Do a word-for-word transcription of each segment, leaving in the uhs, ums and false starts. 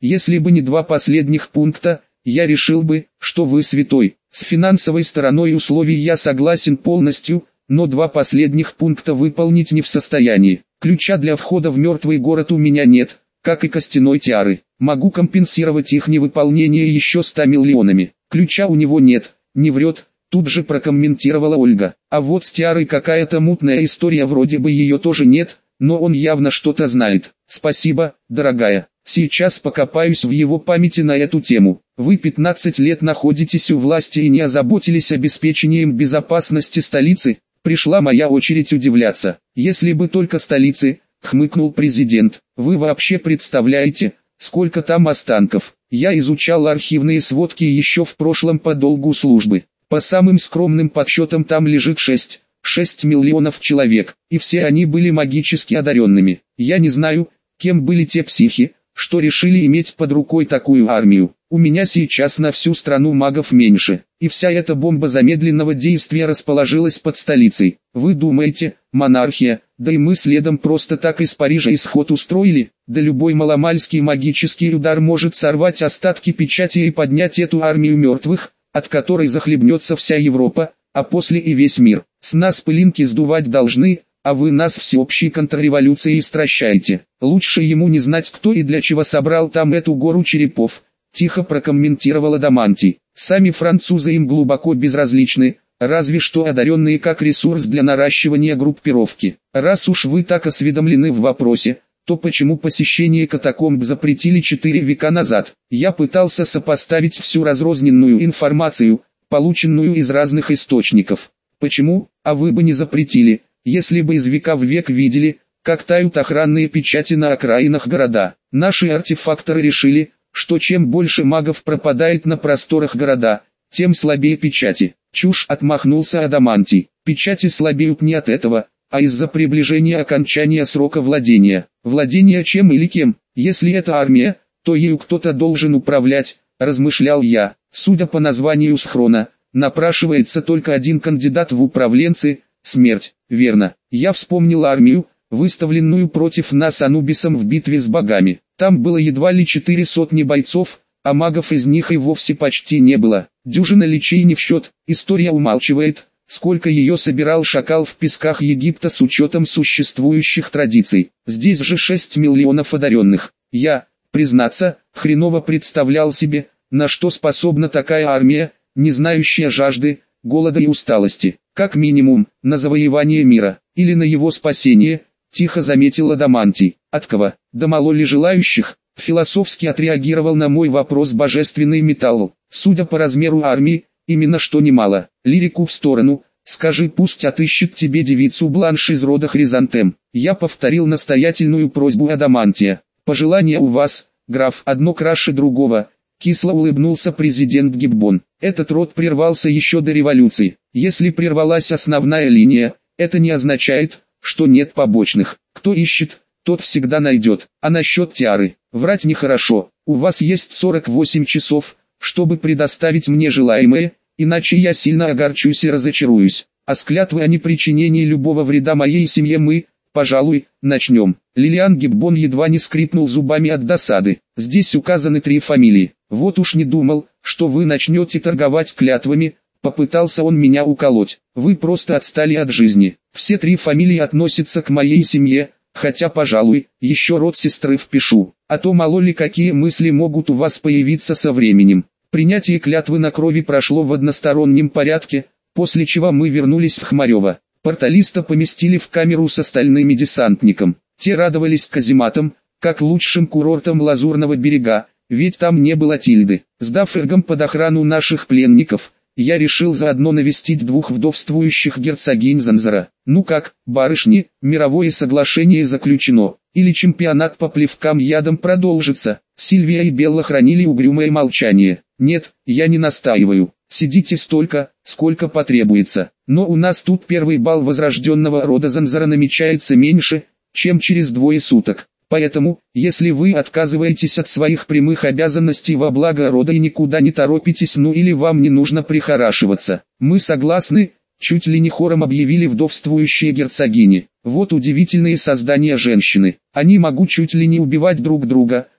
Если бы не два последних пункта, я решил бы, что вы святой. С финансовой стороной условий я согласен полностью, но два последних пункта выполнить не в состоянии. Ключа для входа в мертвый город у меня нет, как и костяной тиары. Могу компенсировать их невыполнение еще ста миллионами. Ключа у него нет, не врет, тут же прокомментировала Ольга. А вот с тиарой какая-то мутная история, вроде бы ее тоже нет, но он явно что-то знает. Спасибо, дорогая. Сейчас покопаюсь в его памяти на эту тему. Вы пятнадцать лет находитесь у власти и не озаботились обеспечением безопасности столицы. Пришла моя очередь удивляться. Если бы только столицы, хмыкнул президент. Вы вообще представляете, сколько там останков? Я изучал архивные сводки еще в прошлом по долгу службы. По самым скромным подсчетам там лежит шесть, шесть миллионов человек, и все они были магически одаренными. Я не знаю, кем были те психи, что решили иметь под рукой такую армию. У меня сейчас на всю страну магов меньше, и вся эта бомба замедленного действия расположилась под столицей. Вы думаете, монархия, да и мы следом просто так из Парижа исход устроили? Да любой маломальский магический удар может сорвать остатки печати и поднять эту армию мертвых, от которой захлебнется вся Европа, а после и весь мир. С нас пылинки сдувать должны, а вы нас всеобщей контрреволюцией стращаете. Лучше ему не знать, кто и для чего собрал там эту гору черепов, тихо прокомментировала Адамантий. Сами французы им глубоко безразличны, разве что одаренные как ресурс для наращивания группировки. Раз уж вы так осведомлены в вопросе, то почему посещение катакомб запретили четыре века назад? Я пытался сопоставить всю разрозненную информацию, полученную из разных источников. Почему, а вы бы не запретили, если бы из века в век видели, как тают охранные печати на окраинах города? Наши артефакторы решили, что чем больше магов пропадает на просторах города, тем слабее печати. Чушь, отмахнулся Адамантий. Печати слабеют не от этого, а из-за приближения окончания срока владения. Владение чем или кем? Если это армия, то ею кто-то должен управлять, размышлял я. Судя по названию схрона, напрашивается только один кандидат в управленцы – смерть. Верно. Я вспомнил армию, выставленную против нас Анубисом в битве с богами. Там было едва ли четыре сотни бойцов, а магов из них и вовсе почти не было. Дюжина личей не в счет. История умалчивает, сколько ее собирал шакал в песках Египта с учетом существующих традиций. Здесь же шесть миллионов одаренных. Я, признаться, хреново представлял себе, на что способна такая армия, не знающая жажды, голода и усталости. Как минимум, на завоевание мира, или на его спасение, тихо заметил Адамантий. От кого? Да мало ли желающих? Философски отреагировал на мой вопрос божественный металл. Судя по размеру армии, именно что немало. Лирику в сторону, скажи, пусть отыщет тебе девицу Бланш из рода Хризантем. Я повторил настоятельную просьбу Адамантия. Пожелание у вас, граф, одно краше другого. Кисло улыбнулся президент Гиббон. Этот род прервался еще до революции. Если прервалась основная линия, это не означает, что нет побочных. Кто ищет, тот всегда найдет. А насчет тиары, врать нехорошо. У вас есть сорок восемь часов, чтобы предоставить мне желаемое, иначе я сильно огорчусь и разочаруюсь. А с клятвы о непричинении любого вреда моей семье мы, пожалуй, начнем. Лилиан Гиббон едва не скрипнул зубами от досады. Здесь указаны три фамилии. Вот уж не думал, что вы начнете торговать клятвами. Попытался он меня уколоть. Вы просто отстали от жизни. Все три фамилии относятся к моей семье, хотя, пожалуй, еще род сестры впишу. А то мало ли какие мысли могут у вас появиться со временем. Принятие клятвы на крови прошло в одностороннем порядке, после чего мы вернулись в Хмарево. Порталиста поместили в камеру с остальными десантником. Те радовались казематам, как лучшим курортам Лазурного берега, ведь там не было Тильды. Сдав эргам под охрану наших пленников, я решил заодно навестить двух вдовствующих герцогинь Занзара. Ну как, барышни, мировое соглашение заключено, или чемпионат по плевкам ядом продолжится? Сильвия и Белла хранили угрюмое молчание. Нет, я не настаиваю. Сидите столько, сколько потребуется. Но у нас тут первый бал возрожденного рода Занзара намечается меньше, чем через двое суток. Поэтому, если вы отказываетесь от своих прямых обязанностей во благо рода и никуда не торопитесь, ну или вам не нужно прихорашиваться, мы согласны, чуть ли не хором объявили вдовствующие герцогини. Вот удивительные создания женщины. Они могут чуть ли не убивать друг друга,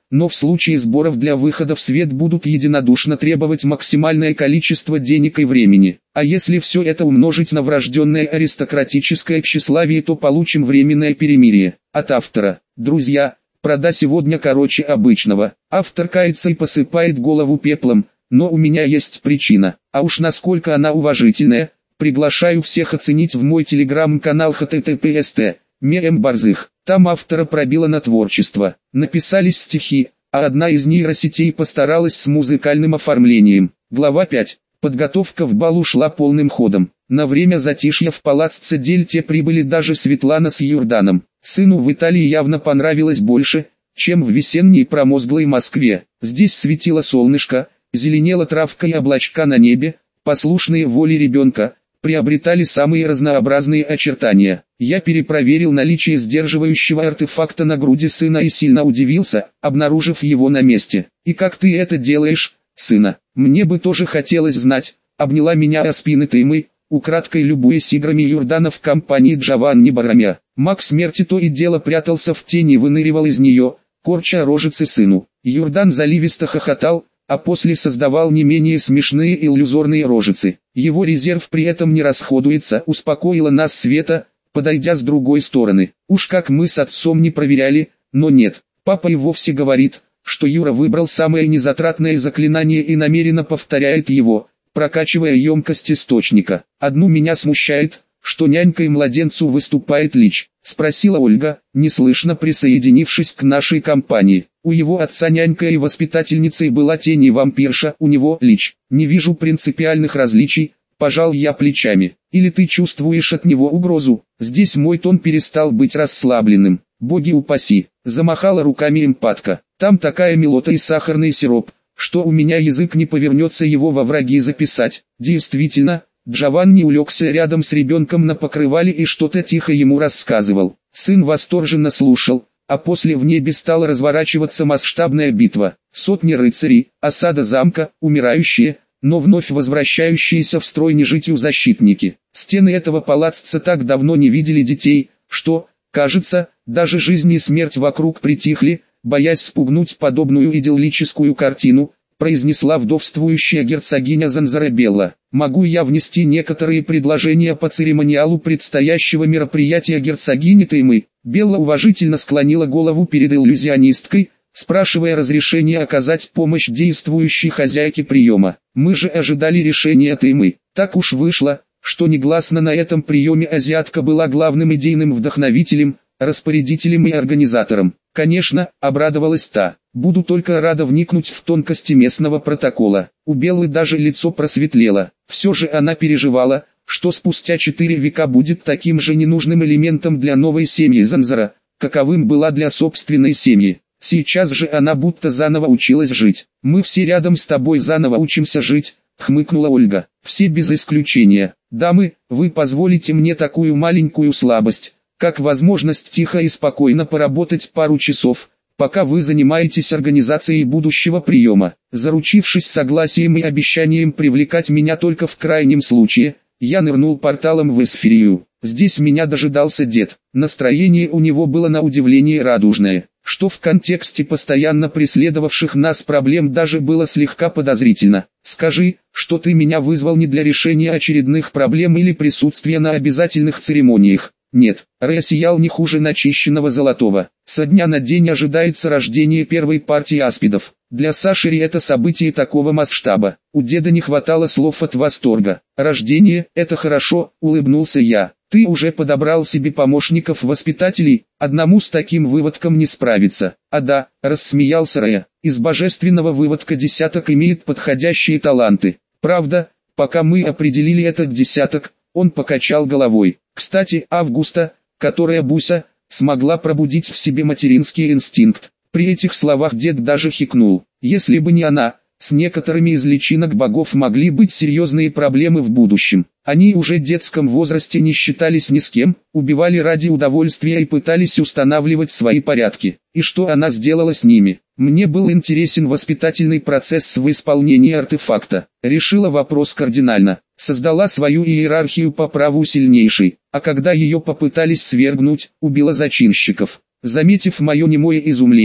но в случае сборов для выхода в свет будут единодушно требовать максимальное количество денег и времени. А если все это умножить на врожденное аристократическое тщеславие, то получим временное перемирие. От автора. Друзья, прода сегодня короче обычного. Автор кается и посыпает голову пеплом, но у меня есть причина. А уж насколько она уважительная, приглашаю всех оценить в мой телеграм-канал эйч ти ти пи эс тэ мем борзых. Там автора пробило на творчество. Написались стихи, а одна из нейросетей постаралась с музыкальным оформлением. Глава пять. Подготовка в бал ушла полным ходом. На время затишья в палацце Дельте прибыли даже Светлана с Юрданом. Сыну в Италии явно понравилось больше, чем в весенней промозглой Москве. Здесь светило солнышко, зеленела травка и облачка на небе, послушные воле ребенка, приобретали самые разнообразные очертания. Я перепроверил наличие сдерживающего артефакта на груди сына и сильно удивился, обнаружив его на месте. «И как ты это делаешь, сына? Мне бы тоже хотелось знать», — обняла меня о спины Таймы, украдкой любуясь играми Юрдана в компании Джованни Барамя. Маг смерти то и дело прятался в тени и выныривал из нее, корча рожицы сыну. Юрдан заливисто хохотал, а после создавал не менее смешные и иллюзорные рожицы. Его резерв при этом не расходуется, успокоила нас Света, подойдя с другой стороны. Уж как мы с отцом не проверяли, но нет. Папа и вовсе говорит, что Юра выбрал самое незатратное заклинание и намеренно повторяет его, прокачивая емкость источника. Одну меня смущает, что нянькой младенцу выступает Лич, спросила Ольга, неслышно присоединившись к нашей компании. У его отца нянькой и воспитательницей была тень и вампирша, у него Лич. Не вижу принципиальных различий, пожал я плечами. Или ты чувствуешь от него угрозу? Здесь мой тон перестал быть расслабленным. Боги упаси, замахала руками эмпатка. Там такая милота и сахарный сироп, что у меня язык не повернется его во враги записать. Действительно, Джованни улегся рядом с ребенком на покрывале и что-то тихо ему рассказывал. Сын восторженно слушал, а после в небе стала разворачиваться масштабная битва. Сотни рыцарей, осада замка, умирающие, но вновь возвращающиеся в строй нежитью защитники. Стены этого палацца так давно не видели детей, что, кажется, даже жизнь и смерть вокруг притихли, боясь спугнуть подобную идиллическую картину, произнесла вдовствующая герцогиня Занзарабелла. Могу я внести некоторые предложения по церемониалу предстоящего мероприятия герцогини Таймы? Белла уважительно склонила голову перед иллюзионисткой, спрашивая разрешения оказать помощь действующей хозяйке приема. Мы же ожидали решения Таймы. Так уж вышло, что негласно на этом приеме азиатка была главным идейным вдохновителем, распорядителем и организатором. Конечно, обрадовалась та. Буду только рада вникнуть в тонкости местного протокола. У Беллы даже лицо просветлело. Все же она переживала, что спустя четыре века будет таким же ненужным элементом для новой семьи Занзара, каковым была для собственной семьи. Сейчас же она будто заново училась жить. «Мы все рядом с тобой заново учимся жить», — хмыкнула Ольга. «Все без исключения. Дамы, вы позволите мне такую маленькую слабость, как возможность тихо и спокойно поработать пару часов, пока вы занимаетесь организацией будущего приема. Заручившись согласием и обещанием привлекать меня только в крайнем случае, я нырнул порталом в Эсфирию. Здесь меня дожидался дед. Настроение у него было на удивление радужное, что в контексте постоянно преследовавших нас проблем даже было слегка подозрительно. «Скажи, что ты меня вызвал не для решения очередных проблем или присутствия на обязательных церемониях». Нет, Ре сиял не хуже начищенного золотого. Со дня на день ожидается рождение первой партии аспидов. Для Сашери это событие такого масштаба. У деда не хватало слов от восторга. «Рождение – это хорошо», – улыбнулся я. «Ты уже подобрал себе помощников-воспитателей, одному с таким выводком не справиться». «А да», – рассмеялся Ре, – «из божественного выводка десяток имеет подходящие таланты. Правда, пока мы определили этот десяток, он покачал головой. Кстати, Августа, которая Буся, смогла пробудить в себе материнский инстинкт». При этих словах дед даже хикнул. Если бы не она, с некоторыми из личинок богов могли быть серьезные проблемы в будущем. Они уже в детском возрасте не считались ни с кем, убивали ради удовольствия и пытались устанавливать свои порядки. И что она сделала с ними? Мне был интересен воспитательный процесс в исполнении артефакта. Решила вопрос кардинально. Создала свою иерархию по праву сильнейшей, а когда ее попытались свергнуть, убила зачинщиков. Заметив мое немое изумление,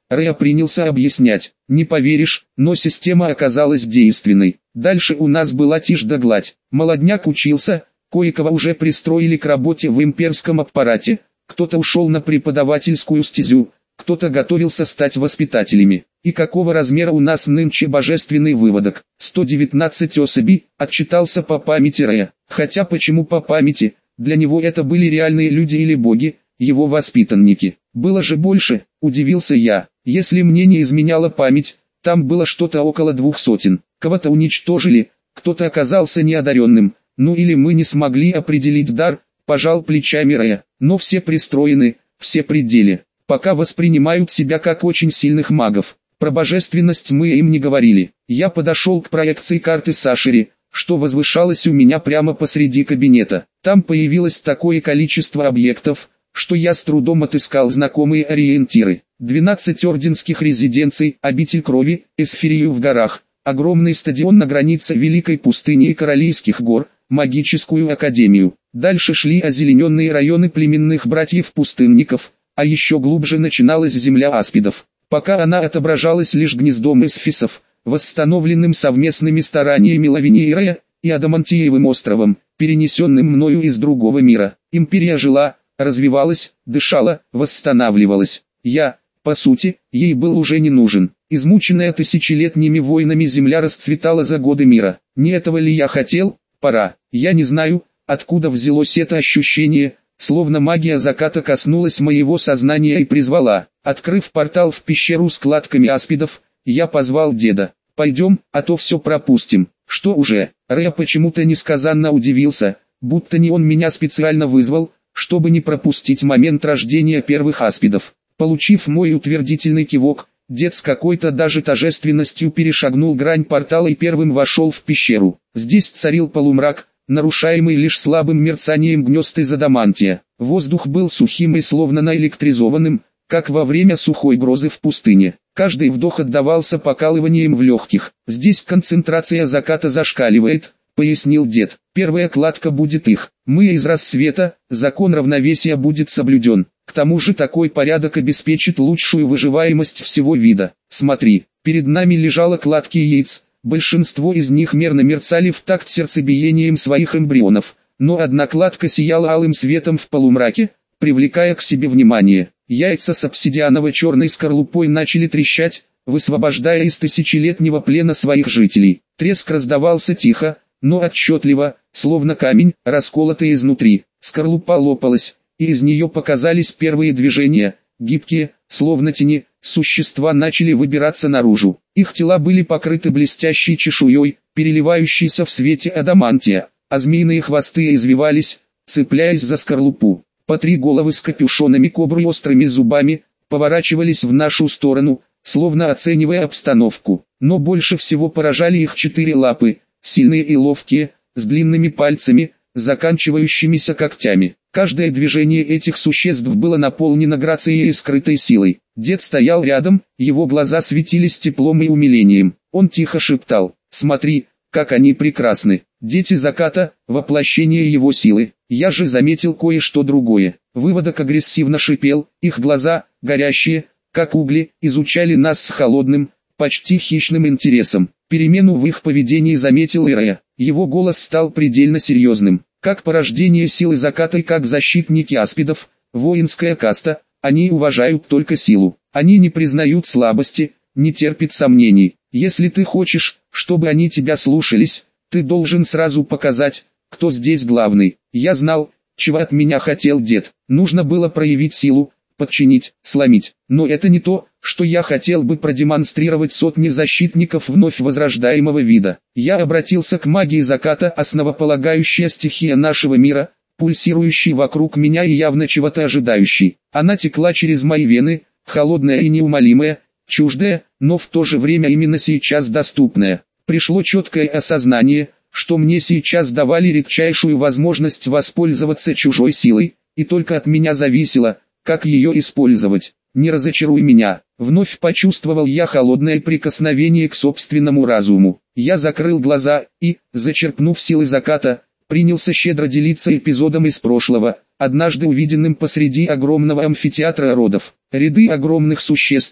Рэя принялся объяснять. Не поверишь, но система оказалась действенной. Дальше у нас была тишь да гладь. Молодняк учился, кое-кого уже пристроили к работе в имперском аппарате, кто-то ушел на преподавательскую стезю, кто-то готовился стать воспитателями. И какого размера у нас нынче божественный выводок? сто девятнадцать особей, отчитался по памяти Рэя. Хотя почему по памяти? Для него это были реальные люди или боги, его воспитанники. Было же больше, удивился я. Если мне не изменяла память, там было что-то около двух сотен. Кого-то уничтожили, кто-то оказался неодаренным, ну или мы не смогли определить дар, пожал плечами Рэя. Но все пристроены, все при деле. Пока воспринимают себя как очень сильных магов. Про божественность мы им не говорили. Я подошел к проекции карты Сашери, что возвышалось у меня прямо посреди кабинета. Там появилось такое количество объектов, что я с трудом отыскал знакомые ориентиры. двенадцать орденских резиденций, обитель крови, Эсфирию в горах, огромный стадион на границе Великой пустыни и Королийских гор, магическую академию. Дальше шли озелененные районы племенных братьев-пустынников, а еще глубже начиналась земля аспидов. Пока она отображалась лишь гнездом эсфисов, восстановленным совместными стараниями Лавинии и Рэя, и Адамантиевым островом, перенесенным мною из другого мира. Империя жила, развивалась, дышала, восстанавливалась. Я, по сути, ей был уже не нужен. Измученная тысячелетними войнами земля расцветала за годы мира. Не этого ли я хотел? Пора. Я не знаю, откуда взялось это ощущение, словно магия заката коснулась моего сознания и призвала. Открыв портал в пещеру с кладками аспидов, я позвал деда. «Пойдем, а то все пропустим». «Что уже?» Рэя почему-то несказанно удивился, будто не он меня специально вызвал, чтобы не пропустить момент рождения первых аспидов. Получив мой утвердительный кивок, дед с какой-то даже торжественностью перешагнул грань портала и первым вошел в пещеру. Здесь царил полумрак, нарушаемый лишь слабым мерцанием гнезд из адамантия. Воздух был сухим и словно наэлектризованным, как во время сухой грозы в пустыне. Каждый вдох отдавался покалыванием в легких. «Здесь концентрация заката зашкаливает», — пояснил дед. «Первая кладка будет их. Мы из рассвета, закон равновесия будет соблюден. К тому же такой порядок обеспечит лучшую выживаемость всего вида. Смотри, перед нами лежало кладки яиц. Большинство из них мерно мерцали в такт сердцебиением своих эмбрионов, но одна кладка сияла алым светом в полумраке, привлекая к себе внимание. Яйца с обсидианово-черной скорлупой начали трещать, высвобождая из тысячелетнего плена своих жителей. Треск раздавался тихо, но отчетливо, словно камень, расколотый изнутри. Скорлупа лопалась, и из нее показались первые движения, гибкие, словно тени, существа начали выбираться наружу. Их тела были покрыты блестящей чешуей, переливающейся в свете адамантия, а змеиные хвосты извивались, цепляясь за скорлупу. По три головы с капюшонами кобры острыми зубами поворачивались в нашу сторону, словно оценивая обстановку. Но больше всего поражали их четыре лапы, сильные и ловкие, с длинными пальцами, заканчивающимися когтями. Каждое движение этих существ было наполнено грацией и скрытой силой. Дед стоял рядом, его глаза светились теплом и умилением. Он тихо шептал: «Смотри, как они прекрасны! Дети заката, воплощение его силы». Я же заметил кое-что другое. Выводок агрессивно шипел, их глаза, горящие, как угли, изучали нас с холодным, почти хищным интересом. Перемену в их поведении заметил Рэя. Его голос стал предельно серьезным. Как порождение силы заката и как защитники аспидов, воинская каста, они уважают только силу. Они не признают слабости, не терпят сомнений. Если ты хочешь, чтобы они тебя слушались, ты должен сразу показать, кто здесь главный. Я знал, чего от меня хотел дед. Нужно было проявить силу, подчинить, сломить. Но это не то, что я хотел бы продемонстрировать сотни защитников вновь возрождаемого вида. Я обратился к магии заката, основополагающая стихия нашего мира, пульсирующей вокруг меня и явно чего-то ожидающей. Она текла через мои вены, холодная и неумолимая, чуждая, но в то же время именно сейчас доступная. Пришло четкое осознание, что мне сейчас давали редчайшую возможность воспользоваться чужой силой, и только от меня зависело, как ее использовать. «Не разочаруй меня», — вновь почувствовал я холодное прикосновение к собственному разуму. Я закрыл глаза и, зачерпнув силы заката, принялся щедро делиться эпизодом из прошлого, однажды увиденным посреди огромного амфитеатра родов. Ряды огромных существ,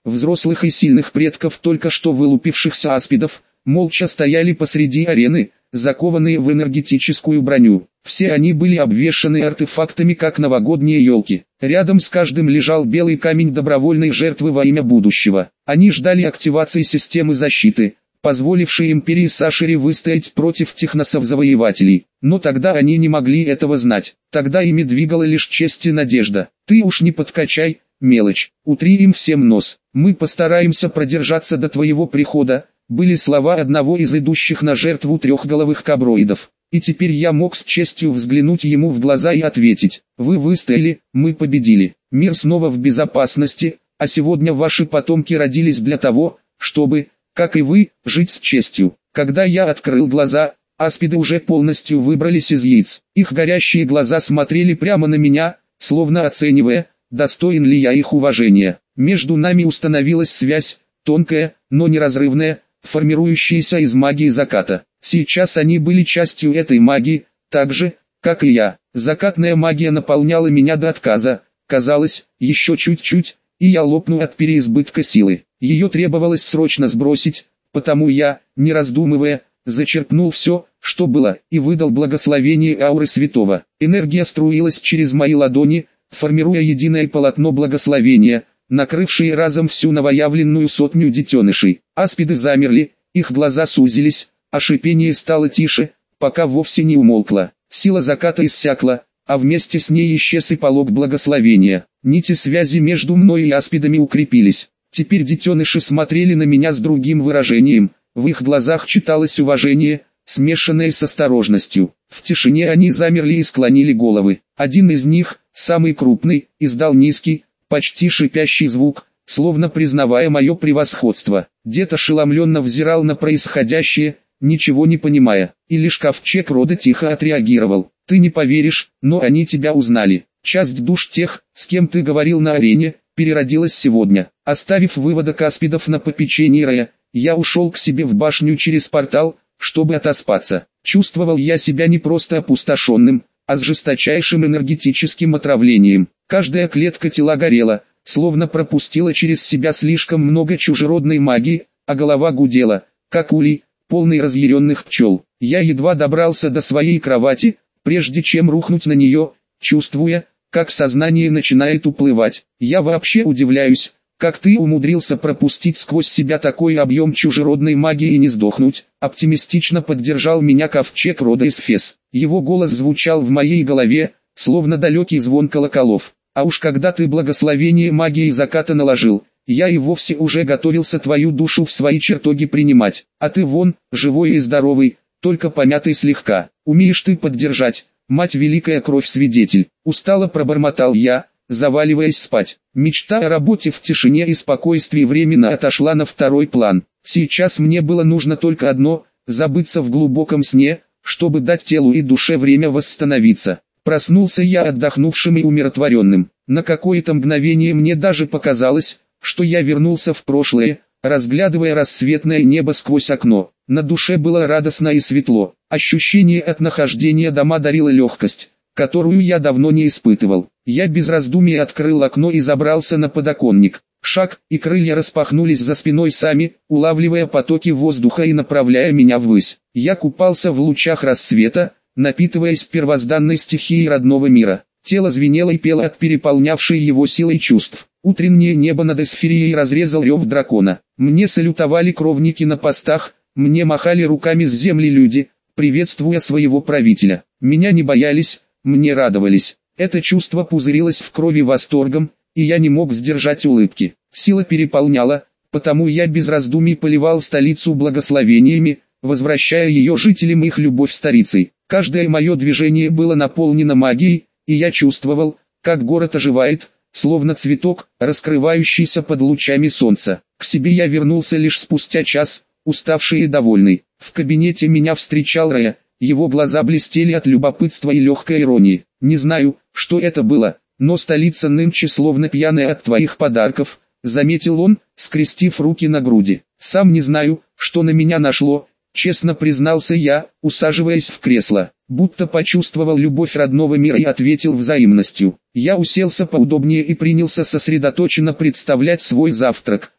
взрослых и сильных предков только что вылупившихся аспидов, молча стояли посреди арены, закованные в энергетическую броню. Все они были обвешаны артефактами, как новогодние елки. Рядом с каждым лежал белый камень добровольной жертвы во имя будущего. Они ждали активации системы защиты, позволившей империи Сашери выстоять против техносов-завоевателей. Но тогда они не могли этого знать. Тогда ими двигала лишь честь и надежда. Ты уж не подкачай, мелочь, утри им всем нос. Мы постараемся продержаться до твоего прихода, были слова одного из идущих на жертву трехголовых каброидов. И теперь я мог с честью взглянуть ему в глаза и ответить: вы выстояли, мы победили. Мир снова в безопасности, а сегодня ваши потомки родились для того, чтобы, как и вы, жить с честью. Когда я открыл глаза, аспиды уже полностью выбрались из яиц. Их горящие глаза смотрели прямо на меня, словно оценивая, достоин ли я их уважения. Между нами установилась связь, тонкая, но неразрывная, формирующаяся из магии заката. Сейчас они были частью этой магии, так же, как и я. Закатная магия наполняла меня до отказа. Казалось, еще чуть-чуть, и я лопну от переизбытка силы. Ее требовалось срочно сбросить, потому я, не раздумывая, зачерпнул все, что было, и выдал благословение ауры святого. Энергия струилась через мои ладони, формируя единое полотно благословения, накрывшее разом всю новоявленную сотню детенышей. Аспиды замерли, их глаза сузились, а шипение стало тише, пока вовсе не умолкло. Сила заката иссякла, а вместе с ней исчез и полог благословения. Нити связи между мной и аспидами укрепились. Теперь детеныши смотрели на меня с другим выражением, в их глазах читалось уважение, смешанное с осторожностью. В тишине они замерли и склонили головы. Один из них, самый крупный, издал низкий, почти шипящий звук, словно признавая мое превосходство. Дед ошеломленно взирал на происходящее, ничего не понимая, и лишь ковчег рода тихо отреагировал. Ты не поверишь, но они тебя узнали. Часть душ тех, с кем ты говорил на арене, переродилась сегодня. Оставив выводок аспидов на попечении Рая, я ушел к себе в башню через портал, чтобы отоспаться. Чувствовал я себя не просто опустошенным, а с жесточайшим энергетическим отравлением. Каждая клетка тела горела, словно пропустила через себя слишком много чужеродной магии, а голова гудела, как улей, полный разъяренных пчел. Я едва добрался до своей кровати, прежде чем рухнуть на нее, чувствуя, как сознание начинает уплывать. Я вообще удивляюсь, как ты умудрился пропустить сквозь себя такой объем чужеродной магии и не сдохнуть. Оптимистично поддержал меня ковчег рода Эсфес. Его голос звучал в моей голове, словно далекий звон колоколов. А уж когда ты благословение магии заката наложил, я и вовсе уже готовился твою душу в свои чертоги принимать. А ты вон, живой и здоровый, только помятый слегка. Умеешь ты поддержать, мать великая кровь-свидетель. Устало пробормотал я, заваливаясь спать. Мечта о работе в тишине и спокойствии временно отошла на второй план. Сейчас мне было нужно только одно – забыться в глубоком сне, чтобы дать телу и душе время восстановиться. Проснулся я отдохнувшим и умиротворенным. На какое-то мгновение мне даже показалось, что я вернулся в прошлое, разглядывая рассветное небо сквозь окно. На душе было радостно и светло. Ощущение от нахождения дома дарило легкость, которую я давно не испытывал. Я без раздумий открыл окно и забрался на подоконник. Шаг, и крылья распахнулись за спиной сами, улавливая потоки воздуха и направляя меня ввысь. Я купался в лучах рассвета, напитываясь первозданной стихией родного мира. Тело звенело и пело от переполнявшей его силой чувств. Утреннее небо над Эсфирией разрезал рев дракона. Мне салютовали кровники на постах, мне махали руками с земли люди, приветствуя своего правителя. Меня не боялись, мне радовались. Это чувство пузырилось в крови восторгом, и я не мог сдержать улыбки. Сила переполняла, потому я без раздумий поливал столицу благословениями, возвращая ее жителям их любовь старицей. Каждое мое движение было наполнено магией, и я чувствовал, как город оживает, словно цветок, раскрывающийся под лучами солнца. К себе я вернулся лишь спустя час, уставший и довольный. В кабинете меня встречал Рая, его глаза блестели от любопытства и легкой иронии. Не знаю, что это было, но столица нынче словно пьяная от твоих подарков, заметил он, скрестив руки на груди. Сам не знаю, что на меня нашло, честно признался я, усаживаясь в кресло. Будто почувствовал любовь родного мира и ответил взаимностью. Я уселся поудобнее и принялся сосредоточенно представлять свой завтрак.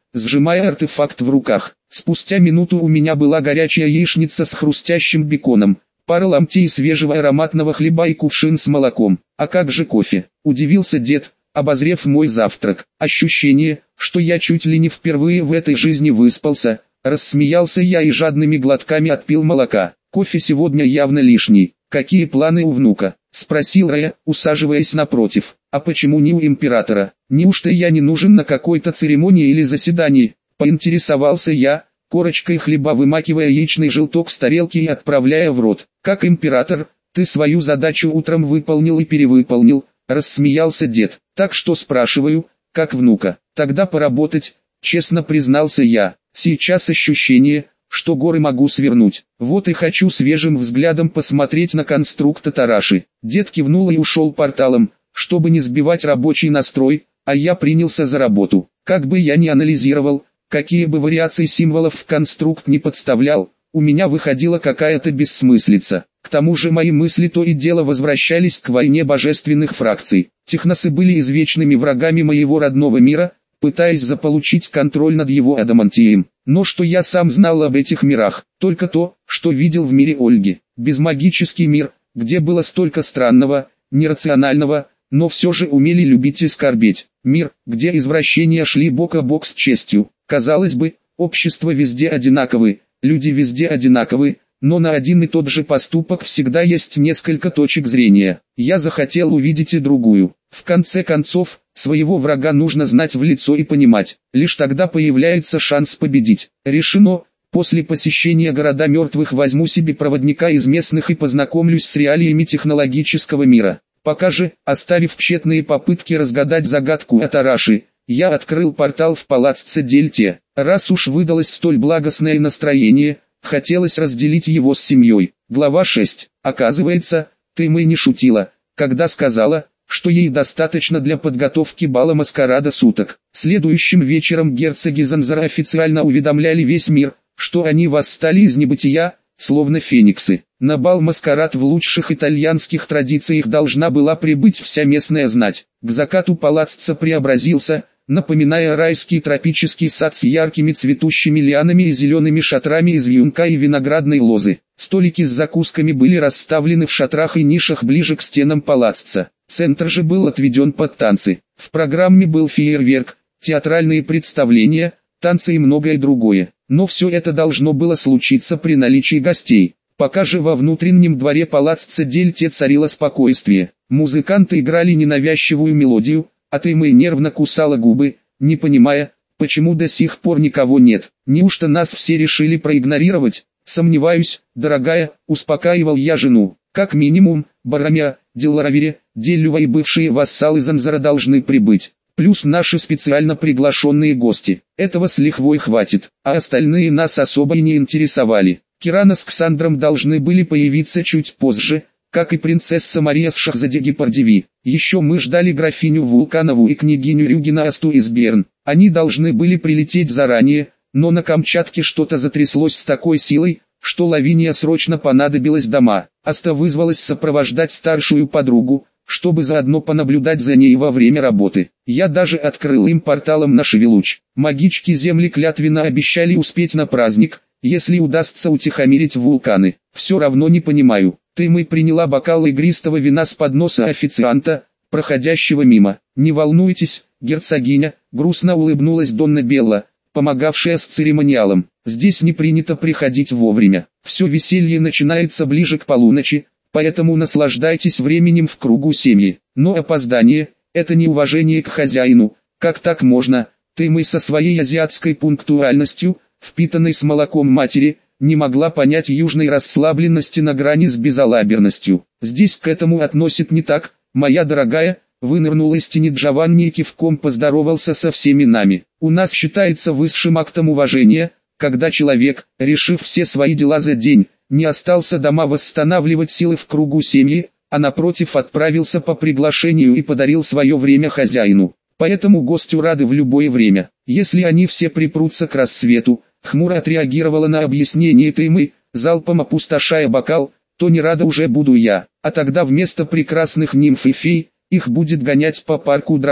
сжимая артефакт в руках. Спустя минуту у меня была горячая яичница с хрустящим беконом, пара ломтей свежего ароматного хлеба и кувшин с молоком. А как же кофе? Удивился дед, обозрев мой завтрак. Ощущение, что я чуть ли не впервые в этой жизни выспался. Рассмеялся я и жадными глотками отпил молока. Кофе сегодня явно лишний. Какие планы у внука? Спросил Рая, усаживаясь напротив. А почему не у императора? Неужто я не нужен на какой-то церемонии или заседании? Поинтересовался я, корочкой хлеба вымакивая яичный желток с тарелки и отправляя в рот. Как император, ты свою задачу утром выполнил и перевыполнил, рассмеялся дед. Так что спрашиваю, как внука? Тогда поработать, честно признался я. Сейчас ощущение, что горы могу свернуть. Вот и хочу свежим взглядом посмотреть на конструкта Тараши. Дед кивнул и ушел порталом, чтобы не сбивать рабочий настрой, а я принялся за работу. Как бы я ни анализировал, какие бы вариации символов в конструкт не подставлял, у меня выходила какая-то бессмыслица. К тому же мои мысли то и дело возвращались к войне божественных фракций. Техносы были извечными врагами моего родного мира, пытаясь заполучить контроль над его адамантием. Но что я сам знал об этих мирах? Только то, что видел в мире Ольги. Безмагический мир, где было столько странного, нерационального, но все же умели любить и скорбеть. Мир, где извращения шли бок о бок с честью. Казалось бы, общество везде одинаковы, люди везде одинаковы, но на один и тот же поступок всегда есть несколько точек зрения. Я захотел увидеть и другую. В конце концов, своего врага нужно знать в лицо и понимать. Лишь тогда появляется шанс победить. Решено. После посещения города мертвых возьму себе проводника из местных и познакомлюсь с реалиями технологического мира. Пока же, оставив тщетные попытки разгадать загадку о Тараши, я открыл портал в палац Цедельте. Раз уж выдалось столь благостное настроение, хотелось разделить его с семьей. Глава шесть. Оказывается, ты мы не шутила, когда сказала, что ей достаточно для подготовки бала маскарада суток. Следующим вечером герцоги Занзара официально уведомляли весь мир, что они восстали из небытия, словно фениксы. На бал маскарад в лучших итальянских традициях должна была прибыть вся местная знать. К закату палацца преобразился, напоминая райский тропический сад с яркими цветущими лианами и зелеными шатрами из вьюнка и виноградной лозы. Столики с закусками были расставлены в шатрах и нишах ближе к стенам палацца. Центр же был отведен под танцы. В программе был фейерверк, театральные представления, танцы и многое другое. Но все это должно было случиться при наличии гостей. Пока же во внутреннем дворе палацца Дельте царило спокойствие. Музыканты играли ненавязчивую мелодию, а Теймэй нервно кусала губы, не понимая, почему до сих пор никого нет. Неужто нас все решили проигнорировать? Сомневаюсь, дорогая, успокаивал я жену. Как минимум, Барамя, Деларавере, Делюва и бывшие вассалы Занзара должны прибыть. Плюс наши специально приглашенные гости. Этого с лихвой хватит, а остальные нас особо и не интересовали. Кирана с Ксандром должны были появиться чуть позже, как и принцесса Мария с Шахзаде Пардеви. Еще мы ждали графиню Вулканову и княгиню Рюгина Асту из Берн. Они должны были прилететь заранее, но на Камчатке что-то затряслось с такой силой, что Лавиния срочно понадобилась дома. Аста вызвалась сопровождать старшую подругу, чтобы заодно понаблюдать за ней во время работы. Я даже открыл им порталом на Шевелуч. Магички земли клятвенно обещали успеть на праздник, если удастся утихомирить вулканы. Все равно не понимаю. Теймэй приняла бокал игристого вина с подноса официанта, проходящего мимо. «Не волнуйтесь, герцогиня», грустно улыбнулась Донна Белла, помогавшая с церемониалом. «Здесь не принято приходить вовремя. Все веселье начинается ближе к полуночи, поэтому наслаждайтесь временем в кругу семьи. Но опоздание – это неуважение к хозяину. Как так можно?» Теймэй со своей азиатской пунктуальностью, впитанной с молоком матери, не могла понять южной расслабленности на грани с безалаберностью. «Здесь к этому относят не так, моя дорогая», вынырнул из тени Джованни и кивком поздоровался со всеми нами. «У нас считается высшим актом уважения, когда человек, решив все свои дела за день, не остался дома восстанавливать силы в кругу семьи, а напротив отправился по приглашению и подарил свое время хозяину. Поэтому гостю рады в любое время. Если они все припрутся к рассвету», хмуро отреагировала на объяснение Теймэй, залпом опустошая бокал, «то не рада уже буду я, а тогда вместо прекрасных нимф и фей, их будет гонять по парку дракон».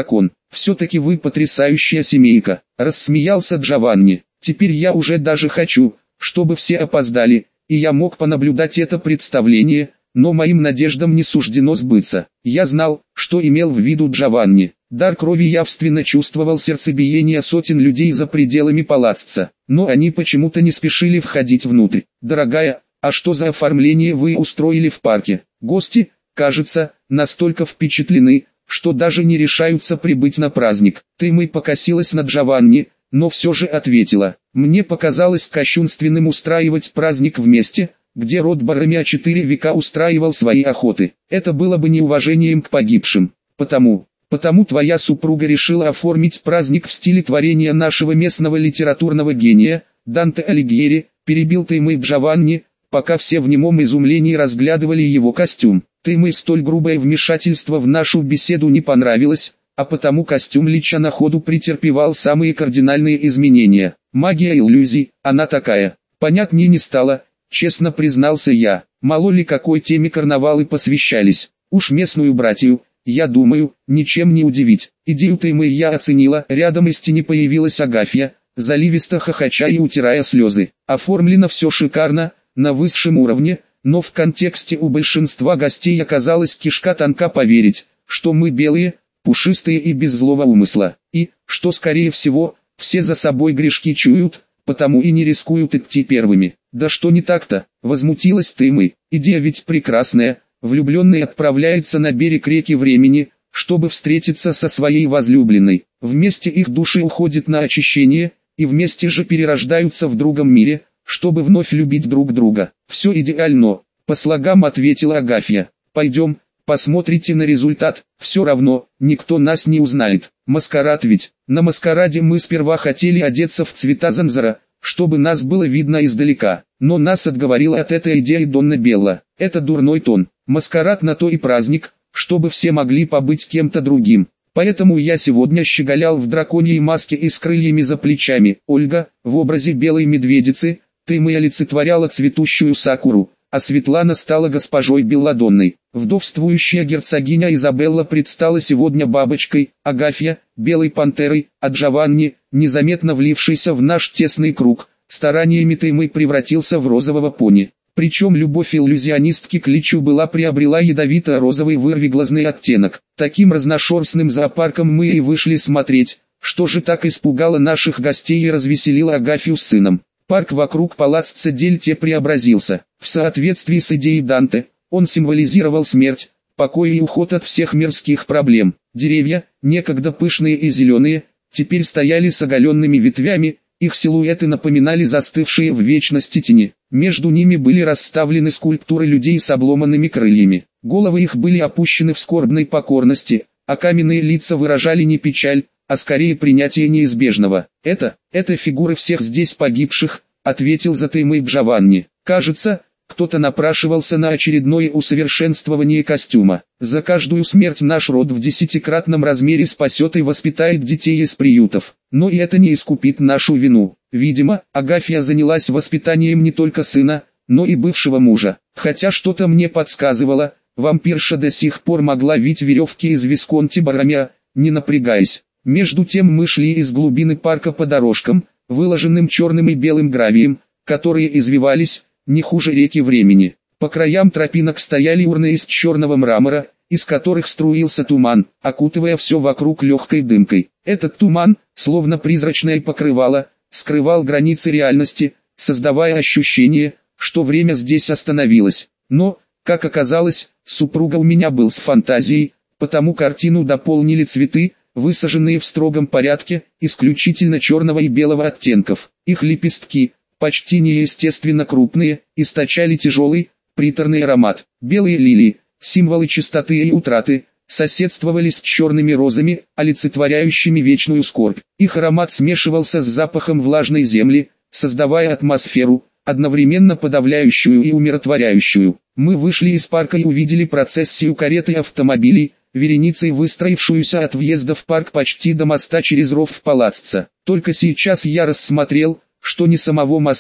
все-таки вы потрясающая семейка», — рассмеялся Джованни. «Теперь я уже даже хочу, чтобы все опоздали, и я мог понаблюдать это представление, но моим надеждам не суждено сбыться». Я знал, что имел в виду Джованни. Дар крови явственно чувствовал сердцебиение сотен людей за пределами палацца, но они почему-то не спешили входить внутрь. «Дорогая, а что за оформление вы устроили в парке?» Гости, кажется, настолько впечатлены, что даже не решаются прибыть на праздник. Теймэй покосилась на Джованни, но все же ответила: «Мне показалось кощунственным устраивать праздник в месте, где род Боремиа четыре века устраивал свои охоты. Это было бы неуважением к погибшим. Потому, потому твоя супруга решила оформить праздник в стиле творения нашего местного литературного гения, Данте Алигьери», перебил Теймэй Джованни, пока все в немом изумлении разглядывали его костюм. Теймэй столь грубое вмешательство в нашу беседу не понравилось, а потому костюм Лича на ходу претерпевал самые кардинальные изменения. «Магия иллюзий, она такая. Понятнее не стало», честно признался я. Мало ли какой теме карнавалы посвящались. Уж местную братью, я думаю, ничем не удивить. Идею Теймэй я оценила. Рядом из тени появилась Агафья, заливисто хохоча и утирая слезы. Оформлено все шикарно, на высшем уровне, но в контексте у большинства гостей оказалась кишка тонка поверить, что мы белые, пушистые и без злого умысла. И, что скорее всего, все за собой грешки чуют, потому и не рискуют идти первыми. «Да что не так-то?» — возмутилась Теймэй. «Идея ведь прекрасная, влюбленный отправляется на берег реки времени, чтобы встретиться со своей возлюбленной. Вместе их души уходят на очищение, и вместе же перерождаются в другом мире, чтобы вновь любить друг друга. Все идеально», — по слогам ответила Агафья. «Пойдем, посмотрите на результат, все равно, никто нас не узнает. Маскарад ведь». На маскараде мы сперва хотели одеться в цвета Занзара, чтобы нас было видно издалека, но нас отговорила от этой идеи Донна Белла. Это дурной тон. Маскарад на то и праздник, чтобы все могли побыть кем-то другим. Поэтому я сегодня щеголял в драконьей маске и с крыльями за плечами. Ольга, в образе белой медведицы, Теймэй олицетворяла цветущую сакуру, а Светлана стала госпожой Белладонной. Вдовствующая герцогиня Изабелла предстала сегодня бабочкой, Агафья – белой пантерой, а Джованни, незаметно влившийся в наш тесный круг, стараниями Теймэй превратился в розового пони. Причем любовь иллюзионистки к Личу была приобрела ядовито-розовый вырвиглазный оттенок. Таким разношерстным зоопарком мы и вышли смотреть, что же так испугало наших гостей и развеселило Агафью с сыном. Парк вокруг палаццо Дельте преобразился. В соответствии с идеей Данте, он символизировал смерть, покой и уход от всех мирских проблем. Деревья, некогда пышные и зеленые, теперь стояли с оголенными ветвями, их силуэты напоминали застывшие в вечности тени. Между ними были расставлены скульптуры людей с обломанными крыльями. Головы их были опущены в скорбной покорности, а каменные лица выражали не печаль, а скорее принятие неизбежного. «Это, это фигуры всех здесь погибших», — ответил за Теймэй Джованни. «Кажется, кто-то напрашивался на очередное усовершенствование костюма. За каждую смерть наш род в десятикратном размере спасет и воспитает детей из приютов. Но и это не искупит нашу вину. Видимо, Агафья занялась воспитанием не только сына, но и бывшего мужа. Хотя что-то мне подсказывало, вампирша до сих пор могла вить веревки из Висконти Боремиа, не напрягаясь. Между тем мы шли из глубины парка по дорожкам, выложенным черным и белым гравием, которые извивались, не хуже реки времени. По краям тропинок стояли урны из черного мрамора, из которых струился туман, окутывая все вокруг легкой дымкой. Этот туман, словно призрачное покрывало, скрывал границы реальности, создавая ощущение, что время здесь остановилось. Но, как оказалось, супруга у меня был с фантазией, потому картину дополнили цветы, высаженные в строгом порядке, исключительно черного и белого оттенков. Их лепестки, почти неестественно крупные, источали тяжелый, приторный аромат. Белые лилии, символы чистоты и утраты, соседствовали с черными розами, олицетворяющими вечную скорбь. Их аромат смешивался с запахом влажной земли, создавая атмосферу, одновременно подавляющую и умиротворяющую. Мы вышли из парка и увидели процессию карет и автомобилей, вереницей выстроившуюся от въезда в парк почти до моста через ров в палаццо. Только сейчас я рассмотрел, что ни самого моста,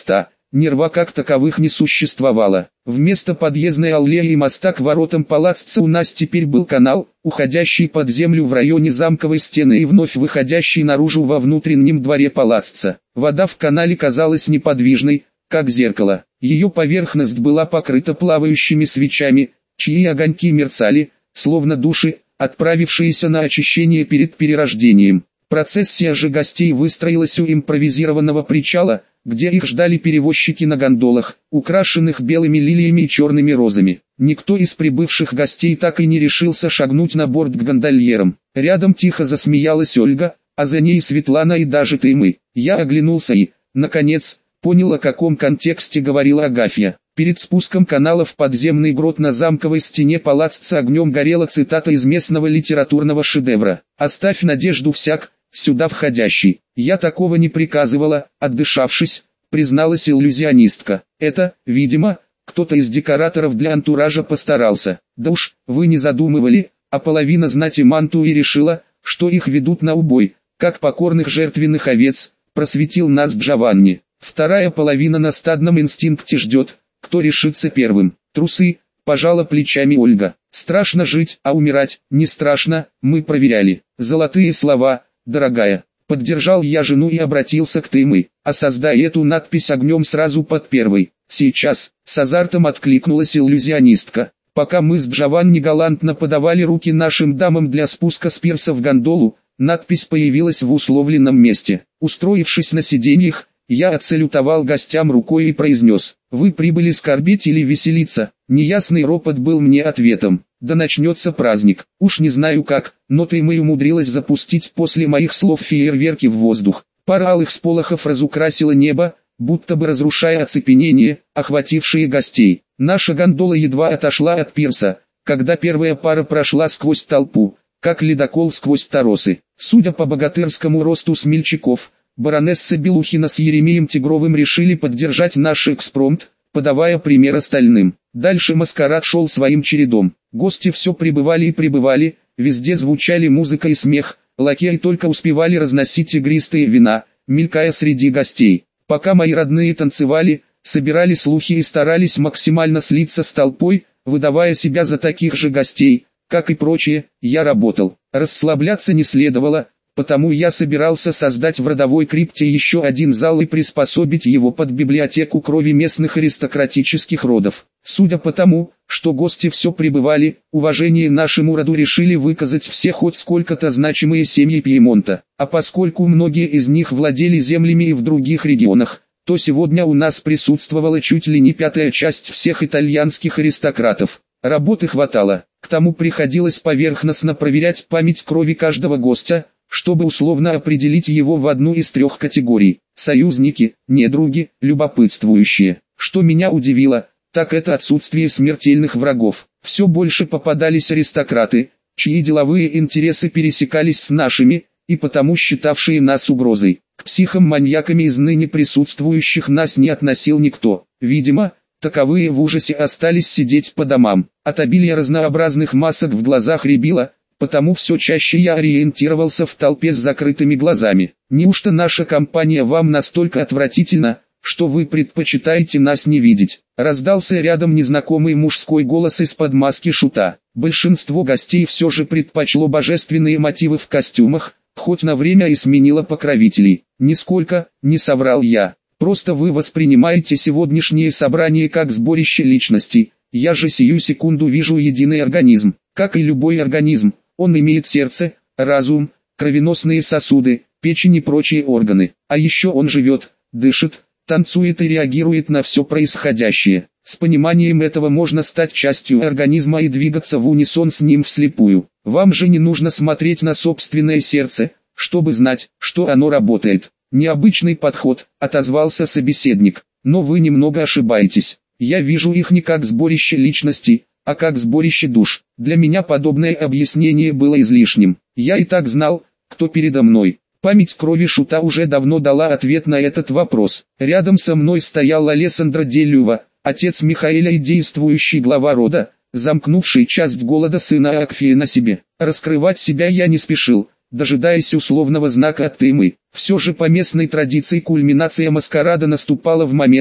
ни рва как таковых не существовало. Вместо подъездной аллеи и моста к воротам палацца у нас теперь был канал, уходящий под землю в районе замковой стены и вновь выходящий наружу во внутреннем дворе палацца. Вода в канале казалась неподвижной, как зеркало. Ее поверхность была покрыта плавающими свечами, чьи огоньки мерцали, словно души, отправившиеся на очищение перед перерождением. Процессия же гостей выстроилась у импровизированного причала, где их ждали перевозчики на гондолах, украшенных белыми лилиями и черными розами. Никто из прибывших гостей так и не решился шагнуть на борт к гондольерам. Рядом тихо засмеялась Ольга, а за ней Светлана и даже Тымы. Я оглянулся и, наконец, понял, о каком контексте говорила Агафья. Перед спуском канала в подземный грот на замковой стене палацца огнем горела цитата из местного литературного шедевра: «Оставь надежду всяк, сюда входящий». Я такого не приказывала, отдышавшись, призналась иллюзионистка. Это, видимо, кто-то из декораторов для антуража постарался. Да уж, вы не задумывали, а половина знати Мантуи решила, что их ведут на убой, как покорных жертвенных овец, просветил нас Джованни. Вторая половина на стадном инстинкте ждет, кто решится первым. Трусы, пожала плечами Ольга. Страшно жить, а умирать не страшно, мы проверяли. Золотые слова, дорогая. Поддержал я жену и обратился к Тымы. А создай эту надпись огнем сразу под первой. Сейчас, с азартом откликнулась иллюзионистка. Пока мы с Джованни галантно подавали руки нашим дамам для спуска с пирса в гондолу, надпись появилась в условленном месте. Устроившись на сиденьях, я отсалютовал гостям рукой и произнес: «Вы прибыли скорбить или веселиться?» Неясный ропот был мне ответом: «Да начнется праздник». Уж не знаю как, но Тыма умудрилась запустить после моих слов фейерверки в воздух. Пара алых сполохов разукрасила небо, будто бы разрушая оцепенение, охватившее гостей. Наша гондола едва отошла от пирса, когда первая пара прошла сквозь толпу, как ледокол сквозь торосы. Судя по богатырскому росту смельчаков, баронесса Белухина с Еремеем Тигровым решили поддержать наш экспромт, подавая пример остальным. Дальше маскарад шел своим чередом. Гости все прибывали и прибывали, везде звучали музыка и смех, лакеи только успевали разносить игристые вина, мелькая среди гостей. Пока мои родные танцевали, собирали слухи и старались максимально слиться с толпой, выдавая себя за таких же гостей, как и прочие, я работал. Расслабляться не следовало, потому я собирался создать в родовой крипте еще один зал и приспособить его под библиотеку крови местных аристократических родов. Судя по тому, что гости все прибывали, уважение нашему роду решили выказать все хоть сколько-то значимые семьи Пьемонта. А поскольку многие из них владели землями и в других регионах, то сегодня у нас присутствовала чуть ли не пятая часть всех итальянских аристократов. Работы хватало, к тому приходилось поверхностно проверять память крови каждого гостя, чтобы условно определить его в одну из трех категорий: союзники, недруги, любопытствующие. Что меня удивило, так это отсутствие смертельных врагов. Все больше попадались аристократы, чьи деловые интересы пересекались с нашими, и потому считавшие нас угрозой. К психам-маньяками из ныне присутствующих нас не относил никто. Видимо, таковые в ужасе остались сидеть по домам. От обилия разнообразных масок в глазах рябило, потому все чаще я ориентировался в толпе с закрытыми глазами. Неужто наша компания вам настолько отвратительна, что вы предпочитаете нас не видеть? Раздался рядом незнакомый мужской голос из-под маски шута. Большинство гостей все же предпочло божественные мотивы в костюмах, хоть на время и сменило покровителей. Нисколько, не соврал я. Просто вы воспринимаете сегодняшнее собрание как сборище личностей. Я же сию секунду вижу единый организм. Как и любой организм, он имеет сердце, разум, кровеносные сосуды, печень и прочие органы. А еще он живет, дышит, танцует и реагирует на все происходящее. С пониманием этого можно стать частью организма и двигаться в унисон с ним вслепую. Вам же не нужно смотреть на собственное сердце, чтобы знать, что оно работает. Необычный подход, отозвался собеседник, но вы немного ошибаетесь. Я вижу их не как сборище личностей, а как сборище душ. Для меня подобное объяснение было излишним. Я и так знал, кто передо мной. Память крови шута уже давно дала ответ на этот вопрос. Рядом со мной стоял Алессандро Делюва, отец Михаэля и действующий глава рода, замкнувший часть голода сына Акфея на себе. Раскрывать себя я не спешил, дожидаясь условного знака от Тымы. Все же по местной традиции кульминация маскарада наступала в момент,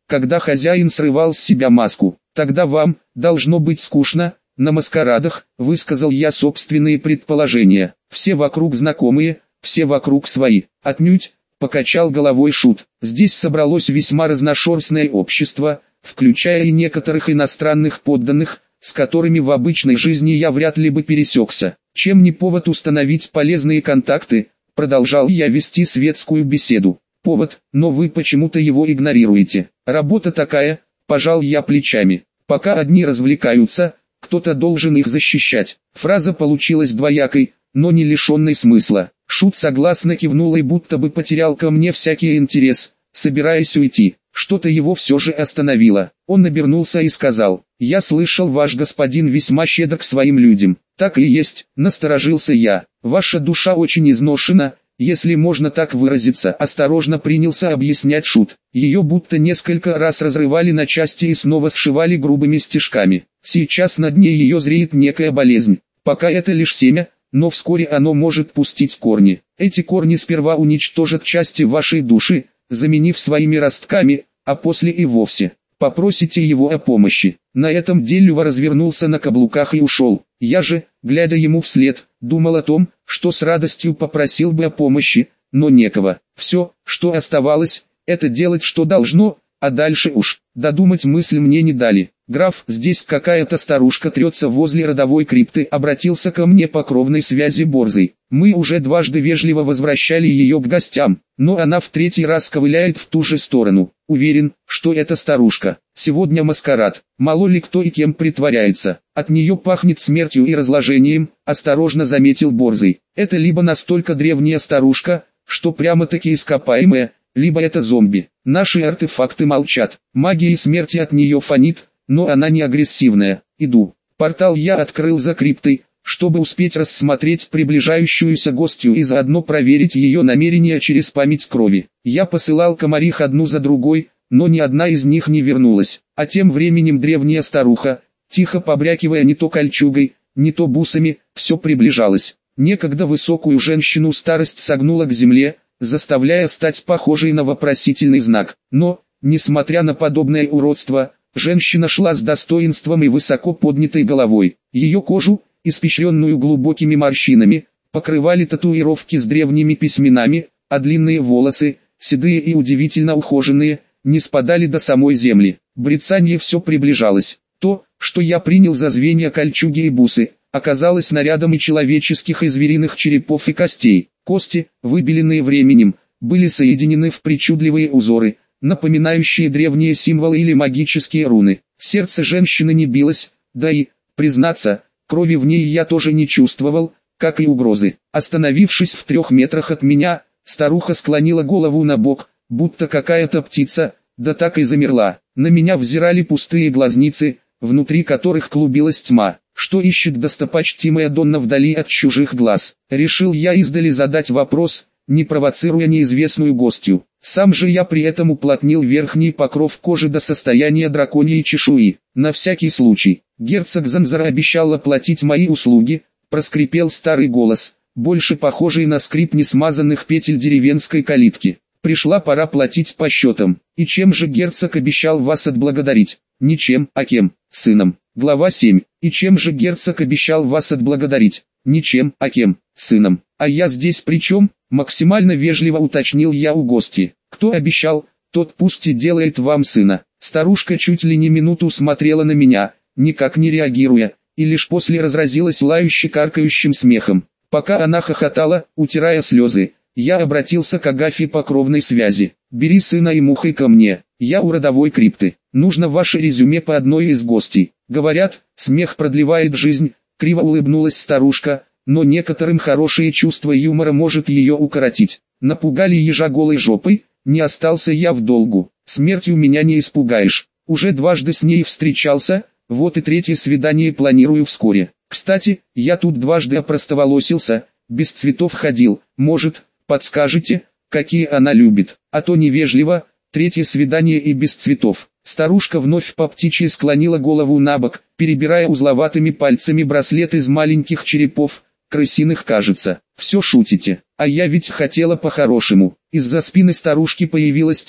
когда хозяин срывал с себя маску. Тогда вам, должно быть скучно, на маскарадах, высказал я собственные предположения. Все вокруг знакомые, все вокруг свои. Отнюдь, покачал головой Шут. Здесь собралось весьма разношерстное общество, включая и некоторых иностранных подданных, с которыми в обычной жизни я вряд ли бы пересекся. Чем не повод установить полезные контакты, продолжал я вести светскую беседу. Повод, но вы почему-то его игнорируете. Работа такая, пожал я плечами. Пока одни развлекаются, кто-то должен их защищать. Фраза получилась двоякой, но не лишенной смысла. Шут согласно кивнул и будто бы потерял ко мне всякий интерес, собираясь уйти. Что-то его все же остановило. Он обернулся и сказал: «Я слышал, ваш господин весьма щедр к своим людям». «Так и есть», — насторожился я. «Ваша душа очень изношена, если можно так выразиться», — осторожно принялся объяснять Шут. Ее будто несколько раз разрывали на части и снова сшивали грубыми стежками. Сейчас на дне ее зреет некая болезнь. Пока это лишь семя, но вскоре оно может пустить корни. Эти корни сперва уничтожат части вашей души, заменив своими ростками, а после и вовсе попросите его о помощи». На этом Делюва развернулся на каблуках и ушел. Я же, глядя ему вслед, думал о том, что с радостью попросил бы о помощи, но некого. Все, что оставалось, это делать, что должно, а дальше уж додумать мысль мне не дали. «Граф, здесь какая-то старушка трется возле родовой крипты», — обратился ко мне по кровной связи Борзый. «Мы уже дважды вежливо возвращали ее к гостям, но она в третий раз ковыляет в ту же сторону. Уверен, что это старушка. Сегодня маскарад, мало ли кто и кем притворяется. От нее пахнет смертью и разложением», — осторожно заметил Борзый. «Это либо настолько древняя старушка, что прямо-таки ископаемая, либо это зомби. Наши артефакты молчат, магия и смерти от нее фонит, но она не агрессивная. Иду». Портал я открыл за криптой, чтобы успеть рассмотреть приближающуюся гостью и заодно проверить ее намерения через память крови. Я посылал комарих одну за другой, но ни одна из них не вернулась. А тем временем древняя старуха, тихо побрякивая не то кольчугой, не то бусами, все приближалась. Некогда высокую женщину старость согнула к земле, заставляя стать похожей на вопросительный знак. Но, несмотря на подобное уродство, женщина шла с достоинством и высоко поднятой головой. Ее кожу, испещренную глубокими морщинами, покрывали татуировки с древними письменами, а длинные волосы, седые и удивительно ухоженные, не спадали до самой земли. Брецанье все приближалось. То, что я принял за звенья кольчуги и бусы, оказалось нарядом и человеческих и звериных черепов и костей. Кости, выбеленные временем, были соединены в причудливые узоры, напоминающие древние символы или магические руны. Сердце женщины не билось, да и, признаться, крови в ней я тоже не чувствовал, как и угрозы. Остановившись в трех метрах от меня, старуха склонила голову на бок, будто какая-то птица, да так и замерла. На меня взирали пустые глазницы, внутри которых клубилась тьма. Что ищет достопочтимая Донна вдали от чужих глаз? Решил я издали задать вопрос, не провоцируя неизвестную гостью. Сам же я при этом уплотнил верхний покров кожи до состояния драконьей чешуи. На всякий случай, герцог Занзара обещал оплатить мои услуги, проскрипел старый голос, больше похожий на скрип несмазанных петель деревенской калитки. Пришла пора платить по счетам. И чем же герцог обещал вас отблагодарить? Ничем, а кем? Сыном. Глава семь. И чем же герцог обещал вас отблагодарить? Ничем, а кем? Сыном. А я здесь при чем? Максимально вежливо уточнил я у гостей. Кто обещал, тот пусть и делает вам сына. Старушка чуть ли не минуту смотрела на меня, никак не реагируя, и лишь после разразилась лающе-каркающим смехом. Пока она хохотала, утирая слезы, я обратился к Агафе по кровной связи. «Бери сына и мухой ко мне, я у родовой крипты. Нужно ваше резюме по одной из гостей. Говорят, смех продлевает жизнь», — криво улыбнулась старушка, «но некоторым хорошее чувство юмора может ее укоротить. Напугали ежа голой жопой, не остался я в долгу. Смертью меня не испугаешь. Уже дважды с ней встречался, вот и третье свидание планирую вскоре. Кстати, я тут дважды опростоволосился, без цветов ходил, может, подскажете, какие она любит, а то невежливо, третье свидание и без цветов». Старушка вновь по птичьи склонила голову набок, перебирая узловатыми пальцами браслет из маленьких черепов, крысиных кажется. «Все шутите, а я ведь хотела по-хорошему». Из-за спины старушки появилась тьма,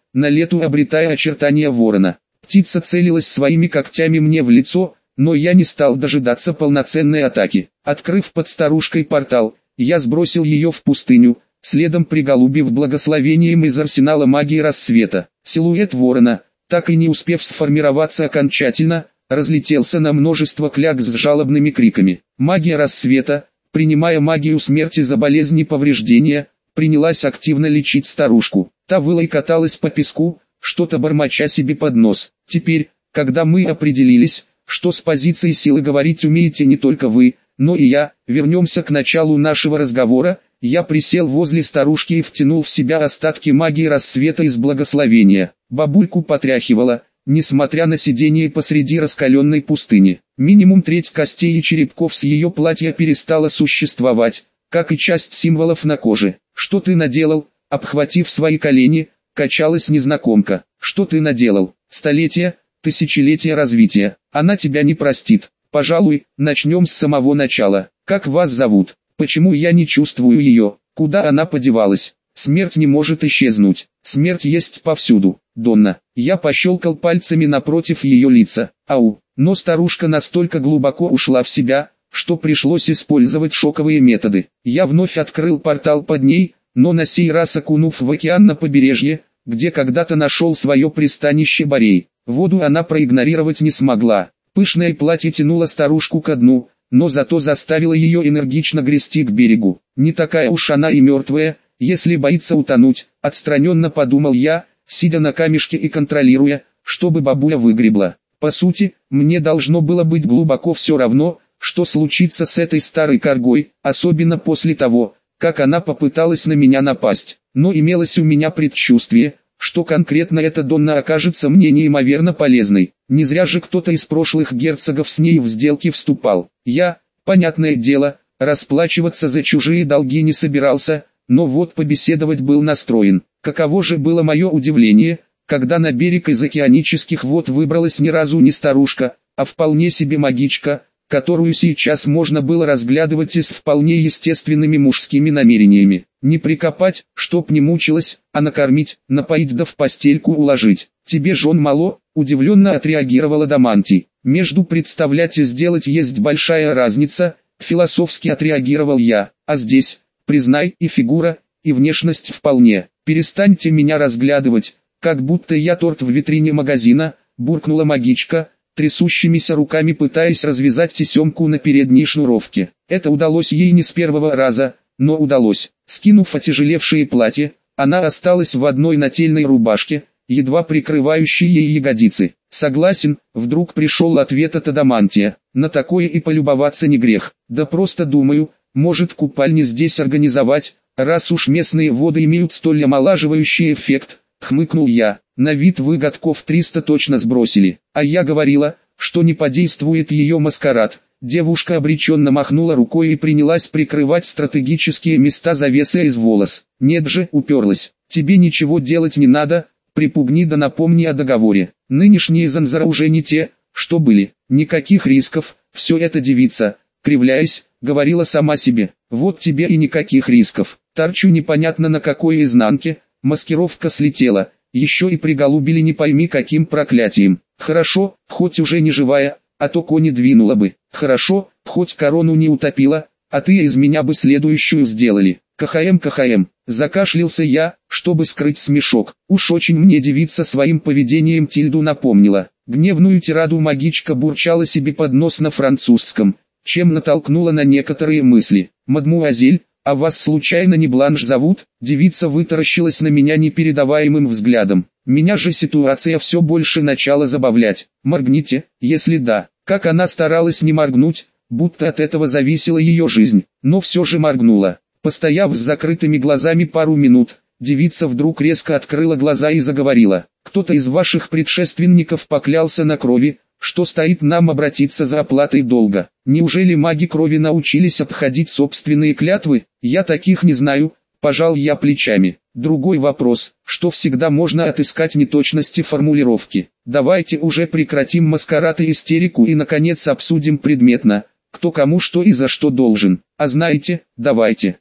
на лету обретая очертания ворона. Птица целилась своими когтями мне в лицо, но я не стал дожидаться полноценной атаки. Открыв под старушкой портал, я сбросил ее в пустыню, следом приголубив благословением из арсенала магии рассвета. Силуэт ворона, так и не успев сформироваться окончательно, разлетелся на множество клякс с жалобными криками. Магия рассвета, принимая магию смерти за болезни и повреждения, принялась активно лечить старушку. Та выла и каталась по песку, что-то бормоча себе под нос. Теперь, когда мы определились, что с позиции силы говорить умеете не только вы, но и я, вернемся к началу нашего разговора. Я присел возле старушки и втянул в себя остатки магии рассвета из благословения. Бабульку потряхивало, несмотря на сидение посреди раскаленной пустыни. Минимум треть костей и черепков с ее платья перестала существовать, как и часть символов на коже. «Что ты наделал?» Обхватив свои колени, качалась незнакомка. «Что ты наделал? Столетия, тысячелетия развития. Она тебя не простит. Пожалуй, начнем с самого начала. Как вас зовут? Почему я не чувствую ее? Куда она подевалась? Смерть не может исчезнуть. Смерть есть повсюду. Донна». Я пощелкал пальцами напротив ее лица. Ау. Но старушка настолько глубоко ушла в себя, что пришлось использовать шоковые методы. Я вновь открыл портал под ней, но на сей раз окунув в океан на побережье, где когда-то нашел свое пристанище Борей. Воду она проигнорировать не смогла. Пышное платье тянуло старушку ко дну, но зато заставило ее энергично грести к берегу. Не такая уж она и мертвая, если боится утонуть, отстраненно подумал я, сидя на камешке и контролируя, чтобы бабуля выгребла. По сути, мне должно было быть глубоко все равно, что случится с этой старой коргой, особенно после того, как она попыталась на меня напасть. Но имелось у меня предчувствие, что конкретно эта Донна окажется мне неимоверно полезной. Не зря же кто-то из прошлых герцогов с ней в сделки вступал. Я, понятное дело, расплачиваться за чужие долги не собирался, но вот побеседовать был настроен. Каково же было мое удивление, когда на берег из океанических вод выбралась ни разу не старушка, а вполне себе магичка, которую сейчас можно было разглядывать и с вполне естественными мужскими намерениями. Не прикопать, чтоб не мучилась, а накормить, напоить да в постельку уложить. «Тебе жен мало?» – удивленно отреагировала Дамантий. «Между представлять и сделать есть большая разница», – философски отреагировал я. «А здесь, признай, и фигура, и внешность вполне. Перестаньте меня разглядывать, как будто я торт в витрине магазина», – буркнула магичка, трясущимися руками пытаясь развязать тесемку на передней шнуровке. Это удалось ей не с первого раза, но удалось. Скинув отяжелевшее платье, она осталась в одной нательной рубашке, едва прикрывающей ей ягодицы. «Согласен», вдруг пришел ответ от Адамантия. «На такое и полюбоваться не грех. Да просто думаю, может купальни здесь организовать, раз уж местные воды имеют столь омолаживающий эффект», хмыкнул я. «На вид вы годков триста точно сбросили. А я говорила, что не подействует ее маскарад». Девушка обреченно махнула рукой и принялась прикрывать стратегические места завесы из волос. «Нет же», уперлась. «Тебе ничего делать не надо, припугни да напомни о договоре. Нынешние Занзара уже не те, что были. Никаких рисков, все это девица», кривляясь, говорила сама себе. «Вот тебе и никаких рисков. Торчу непонятно на какой изнанке, маскировка слетела, еще и приголубили не пойми каким проклятием. Хорошо, хоть уже не живая, а то кони двинула бы. Хорошо, хоть корону не утопила, а ты из меня бы следующую сделали. КХМ, КХМ». Закашлялся я, чтобы скрыть смешок. Уж очень мне девица своим поведением Тильду напомнила. Гневную тираду магичка бурчала себе под нос на французском, чем натолкнула на некоторые мысли. «Мадмуазель, а вас случайно не Бланш зовут?» Девица вытаращилась на меня непередаваемым взглядом. Меня же ситуация все больше начала забавлять. «Моргните, если да». Как она старалась не моргнуть, будто от этого зависела ее жизнь, но все же моргнула. Постояв с закрытыми глазами пару минут, девица вдруг резко открыла глаза и заговорила. «Кто-то из ваших предшественников поклялся на крови, что стоит нам обратиться за оплатой долга. Неужели маги крови научились обходить собственные клятвы? Я таких не знаю», пожал я плечами. Другой вопрос, что всегда можно отыскать неточности формулировки. Давайте уже прекратим маскарад и истерику и наконец обсудим предметно, кто кому что и за что должен. А знаете, давайте,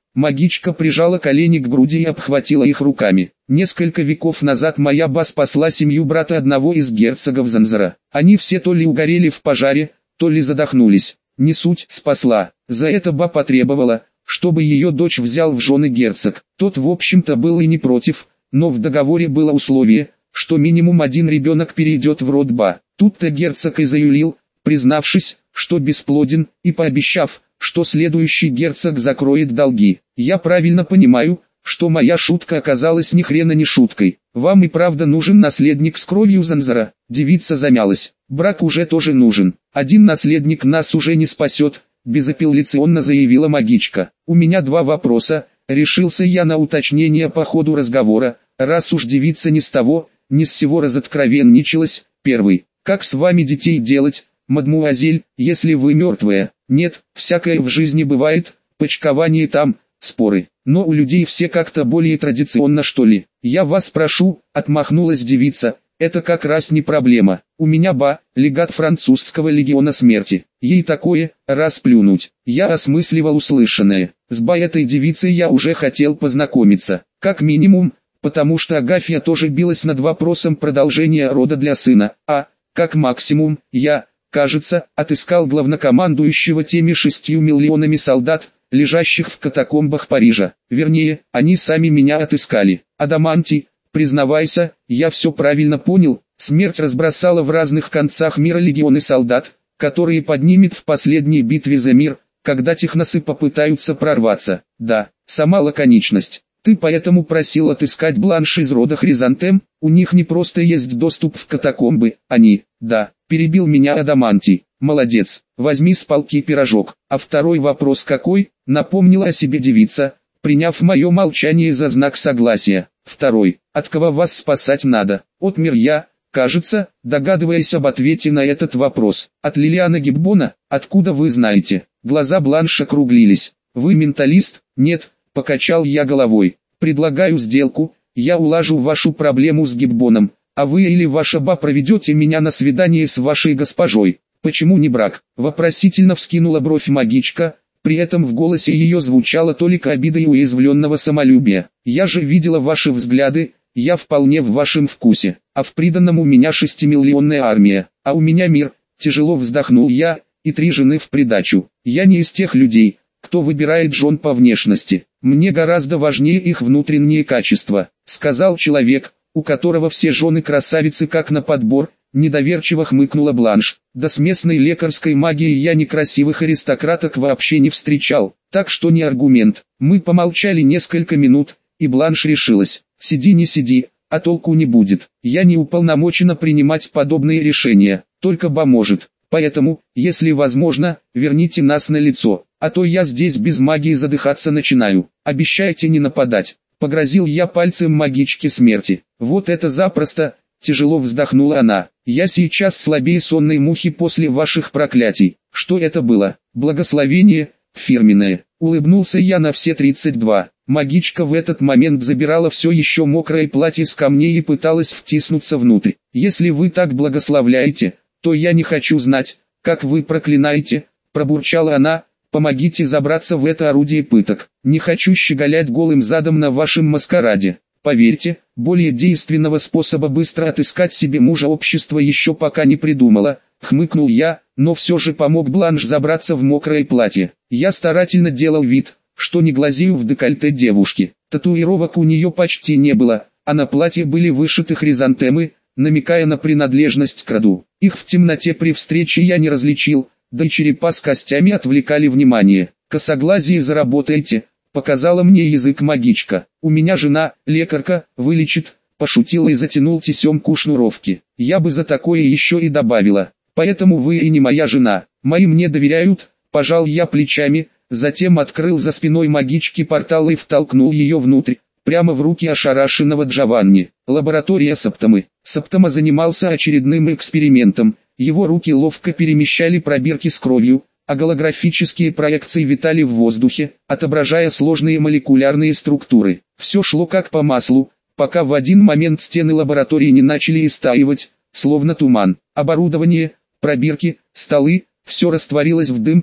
Магичка прижала колени к груди и обхватила их руками. Несколько веков назад моя ба спасла семью брата одного из герцогов Занзара. Они все то ли угорели в пожаре, то ли задохнулись. Не суть, спасла. За это ба потребовала, чтобы ее дочь взял в жены герцог. Тот в общем-то был и не против, но в договоре было условие, что минимум один ребенок перейдет в род ба. Тут-то герцог и заявил, признавшись, что бесплоден, и пообещав, что следующий герцог закроет долги. Я правильно понимаю, что моя шутка оказалась ни хрена не шуткой. Вам и правда нужен наследник с кровью Занзара? Девица замялась. Брак уже тоже нужен. Один наследник нас уже не спасет, безапелляционно заявила магичка. У меня два вопроса, решился я на уточнение по ходу разговора, раз уж девица ни с того, ни с сего разоткровенничалась. Первый. Как с вами детей делать, мадмуазель, если вы мертвая? Нет, всякое в жизни бывает, почкование там, споры. Но у людей все как-то более традиционно, что ли. Я вас прошу, отмахнулась девица, это как раз не проблема. У меня ба, легат французского легиона смерти. Ей такое, расплюнуть. Я осмысливал услышанное. С ба этой девицей я уже хотел познакомиться. Как минимум, потому что Агафья тоже билась над вопросом продолжения рода для сына. А, как максимум, я, кажется, отыскал главнокомандующего теми шестью миллионами солдат, лежащих в катакомбах Парижа. Вернее, они сами меня отыскали. Адамантий, признавайся, я все правильно понял, смерть разбросала в разных концах мира легионы солдат, которые поднимет в последней битве за мир, когда техносы попытаются прорваться. Да, сама лаконичность. Ты поэтому просил отыскать Бланш из рода Хризантем? У них не просто есть доступ в катакомбы, они, да, перебил меня Адамантий. Молодец, возьми с полки пирожок. А второй вопрос какой? Напомнила о себе девица, приняв мое молчание за знак согласия. Второй, от кого вас спасать надо? Отмер я, кажется, догадываясь об ответе на этот вопрос. От Лилиана Гиббона? Откуда вы знаете? Глаза Бланш округлились. Вы менталист? Нет, покачал я головой. Предлагаю сделку, я улажу вашу проблему с Гиббоном, а вы или ваша ба проведете меня на свидание с вашей госпожой. Почему не брак? Вопросительно вскинула бровь магичка, при этом в голосе ее звучало только обида и уязвленного самолюбия. Я же видела ваши взгляды, я вполне в вашем вкусе, а в приданном у меня шестимиллионная армия, а у меня мир, тяжело вздохнул я, и три жены в придачу. Я не из тех людей, кто выбирает жен по внешности, мне гораздо важнее их внутренние качества, сказал человек, у которого все жены красавицы как на подбор. Недоверчиво хмыкнула Бланш. Да с местной лекарской магией я некрасивых аристократок вообще не встречал, так что не аргумент. Мы помолчали несколько минут, и Бланш решилась. Сиди не сиди, а толку не будет. Я не уполномочена принимать подобные решения, только ба может. Поэтому, если возможно, верните нас на лицо, а то я здесь без магии задыхаться начинаю. Обещайте не нападать. Погрозил я пальцем магичке смерти. Вот это запросто. Тяжело вздохнула она. Я сейчас слабее сонной мухи после ваших проклятий. Что это было? Благословение, фирменное. Улыбнулся я на все тридцать два. Магичка в этот момент забирала все еще мокрое платье с камней и пыталась втиснуться внутрь. Если вы так благословляете, то я не хочу знать, как вы проклинаете, пробурчала она. Помогите забраться в это орудие пыток. Не хочу щеголять голым задом на вашем маскараде. Поверьте, более действенного способа быстро отыскать себе мужа общество еще пока не придумала, хмыкнул я, но все же помог Бланш забраться в мокрое платье. Я старательно делал вид, что не глазею в декольте девушки. Татуировок у нее почти не было, а на платье были вышиты хризантемы, намекая на принадлежность к роду. Их в темноте при встрече я не различил, да и черепа с костями отвлекали внимание. Косоглазие заработаете. Показала мне язык магичка. У меня жена, лекарка, вылечит, пошутила и затянул тесемку шнуровки. Я бы за такое еще и добавила. Поэтому вы и не моя жена. Мои мне доверяют, пожал я плечами, затем открыл за спиной магички портал и втолкнул ее внутрь, прямо в руки ошарашенного Джованни. Лаборатория Септомы. Септома занимался очередным экспериментом. Его руки ловко перемещали пробирки с кровью, а голографические проекции витали в воздухе, отображая сложные молекулярные структуры. Все шло как по маслу, пока в один момент стены лаборатории не начали истаивать, словно туман. Оборудование, пробирки, столы, все растворилось в дымке,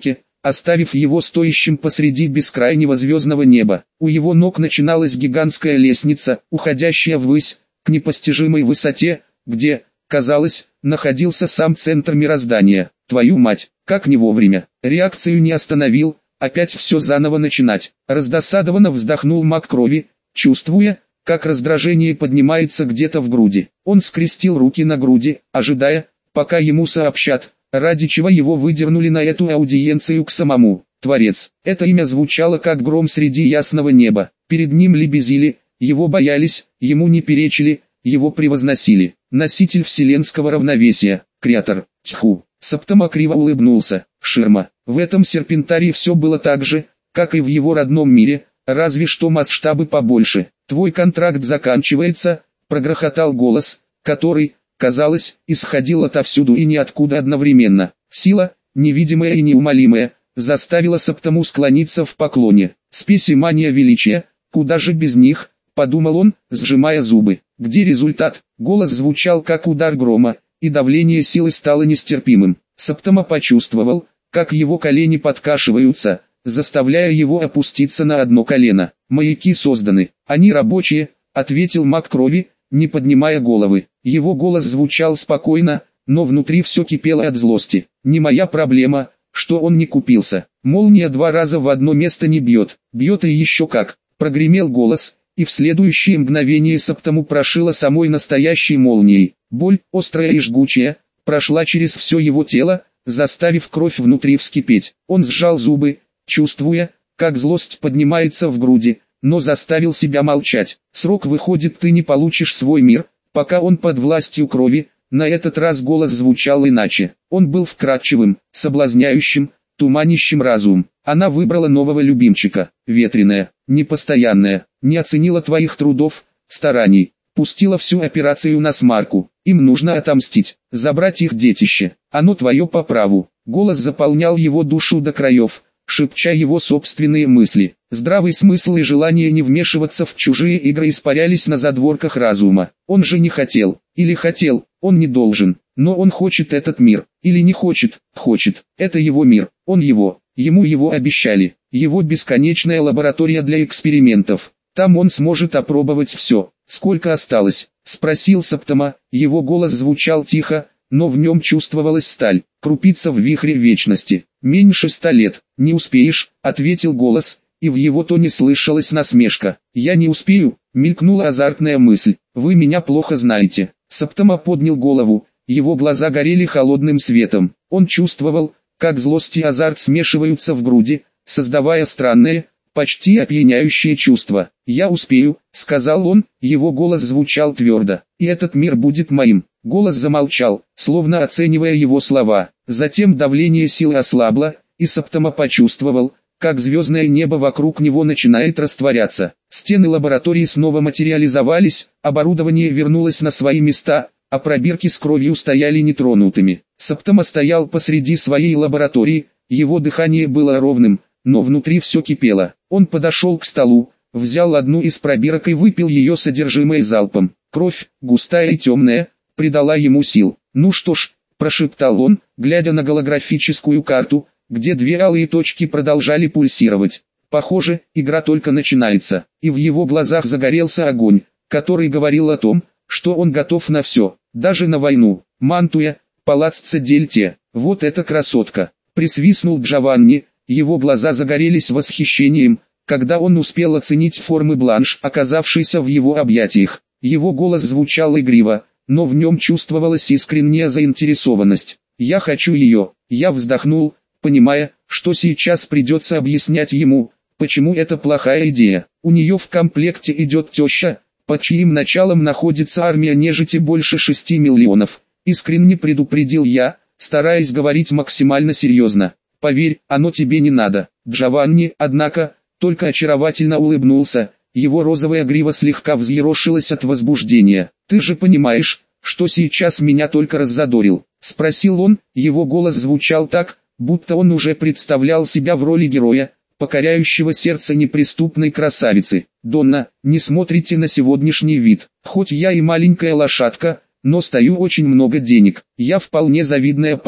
оставив его стоящим посреди бескрайнего звездного неба. У его ног начиналась гигантская лестница, уходящая ввысь, к непостижимой высоте, где, казалось, находился сам центр мироздания. Твою мать, как не вовремя. Реакцию не остановил, опять все заново начинать. Раздосадованно вздохнул маг крови, чувствуя, как раздражение поднимается где-то в груди. Он скрестил руки на груди, ожидая, пока ему сообщат, ради чего его выдернули на эту аудиенцию к самому. Творец. Это имя звучало как гром среди ясного неба. Перед ним лебезили, его боялись, ему не перечили, его превозносили. Носитель вселенского равновесия, Креатор. Тьфу. Септома криво улыбнулся. Ширма. В этом серпентарии все было так же, как и в его родном мире, разве что масштабы побольше. Твой контракт заканчивается, прогрохотал голос, который, казалось, исходил отовсюду и ниоткуда одновременно. Сила, невидимая и неумолимая, заставила Септому склониться в поклоне. Спесь и мания величия, куда же без них, подумал он, сжимая зубы. Где результат? Голос звучал как удар грома, и давление силы стало нестерпимым. Септома почувствовал, как его колени подкашиваются, заставляя его опуститься на одно колено. «Маяки созданы, они рабочие», — ответил маг крови, не поднимая головы. Его голос звучал спокойно, но внутри все кипело от злости. «Не моя проблема, что он не купился. Молния два раза в одно место не бьет, бьет и еще как». Прогремел голос, и в следующее мгновение Септому прошило самой настоящей молнией. Боль, острая и жгучая, прошла через все его тело, заставив кровь внутри вскипеть. Он сжал зубы, чувствуя, как злость поднимается в груди, но заставил себя молчать. Срок выходит, ты не получишь свой мир, пока он под властью крови. На этот раз голос звучал иначе. Он был вкрадчивым, соблазняющим, туманящим разум. Она выбрала нового любимчика, ветреная, непостоянная, не оценила твоих трудов, стараний, пустила всю операцию на смарку. Им нужно отомстить, забрать их детище. Оно твое по праву. Голос заполнял его душу до краев, шепча его собственные мысли. Здравый смысл и желание не вмешиваться в чужие игры испарялись на задворках разума. Он же не хотел, или хотел, он не должен, но он хочет этот мир, или не хочет, хочет. Это его мир, он его, ему его обещали, его бесконечная лаборатория для экспериментов. Там он сможет опробовать все. Сколько осталось? Спросил Септома, его голос звучал тихо, но в нем чувствовалась сталь, крупица в вихре вечности. «Меньше ста лет, не успеешь», — ответил голос, и в его тоне слышалась насмешка. «Я не успею», — мелькнула азартная мысль, «вы меня плохо знаете». Септома поднял голову, его глаза горели холодным светом. Он чувствовал, как злость и азарт смешиваются в груди, создавая странное, почти опьяняющее чувство. «Я успею», — сказал он, его голос звучал твердо, «и этот мир будет моим». Голос замолчал, словно оценивая его слова. Затем давление силы ослабло, и Септома почувствовал, как звездное небо вокруг него начинает растворяться. Стены лаборатории снова материализовались, оборудование вернулось на свои места, а пробирки с кровью стояли нетронутыми. Септома стоял посреди своей лаборатории, его дыхание было ровным, но внутри все кипело. Он подошел к столу, взял одну из пробирок и выпил ее содержимое залпом. Кровь, густая и темная, придала ему сил. «Ну что ж», — прошептал он, глядя на голографическую карту, где две алые точки продолжали пульсировать. «Похоже, игра только начинается». И в его глазах загорелся огонь, который говорил о том, что он готов на все, даже на войну. «Мантуя, палаццо Дельте, вот эта красотка», — присвистнул Джованни, его глаза загорелись восхищением, когда он успел оценить формы бланш, оказавшейся в его объятиях. Его голос звучал игриво, но в нем чувствовалась искренняя заинтересованность. «Я хочу ее», — я вздохнул, понимая, что сейчас придется объяснять ему, почему это плохая идея. У нее в комплекте идет теща, под чьим началом находится армия нежити больше шести миллионов. Искренне предупредил я, стараясь говорить максимально серьезно. «Поверь, оно тебе не надо». Джованни, однако, только очаровательно улыбнулся, его розовая грива слегка взъерошилась от возбуждения. «Ты же понимаешь, что сейчас меня только раззадорил?» — спросил он, его голос звучал так, будто он уже представлял себя в роли героя, покоряющего сердце неприступной красавицы. «Донна, не смотрите на сегодняшний вид. Хоть я и маленькая лошадка, но стою очень много денег. Я вполне завидная пара.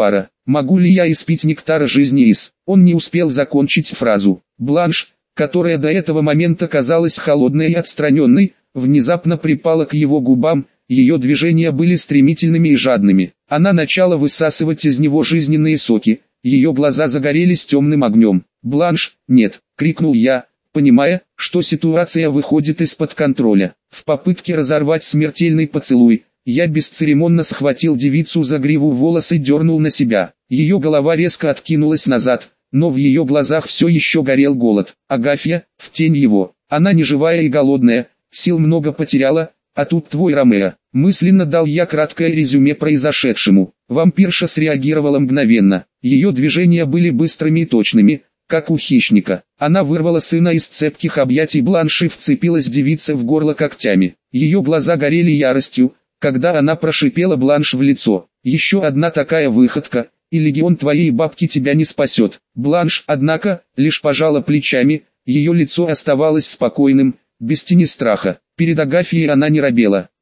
Могу ли я испить нектара жизни из... Он не успел закончить фразу. Бланш, которая до этого момента казалась холодной и отстраненной, внезапно припала к его губам, ее движения были стремительными и жадными. Она начала высасывать из него жизненные соки, ее глаза загорелись темным огнем. «Бланш, нет!» — крикнул я, понимая, что ситуация выходит из-под контроля. В попытке разорвать смертельный поцелуй, я бесцеремонно схватил девицу за гриву волос и дернул на себя. Ее голова резко откинулась назад, но в ее глазах все еще горел голод. Агафья, в тень его. Она не живая и голодная, сил много потеряла, а тут твой Ромео. Мысленно дал я краткое резюме произошедшему. Вампирша среагировала мгновенно. Ее движения были быстрыми и точными, как у хищника. Она вырвала сына из цепких объятий Бланш и вцепилась девице в горло когтями. Ее глаза горели яростью, когда она прошипела Бланш в лицо. «Еще одна такая выходка, и легион твоей бабки тебя не спасет». Бланш, однако, лишь пожала плечами, ее лицо оставалось спокойным, без тени страха. Перед Агафьей она не робела.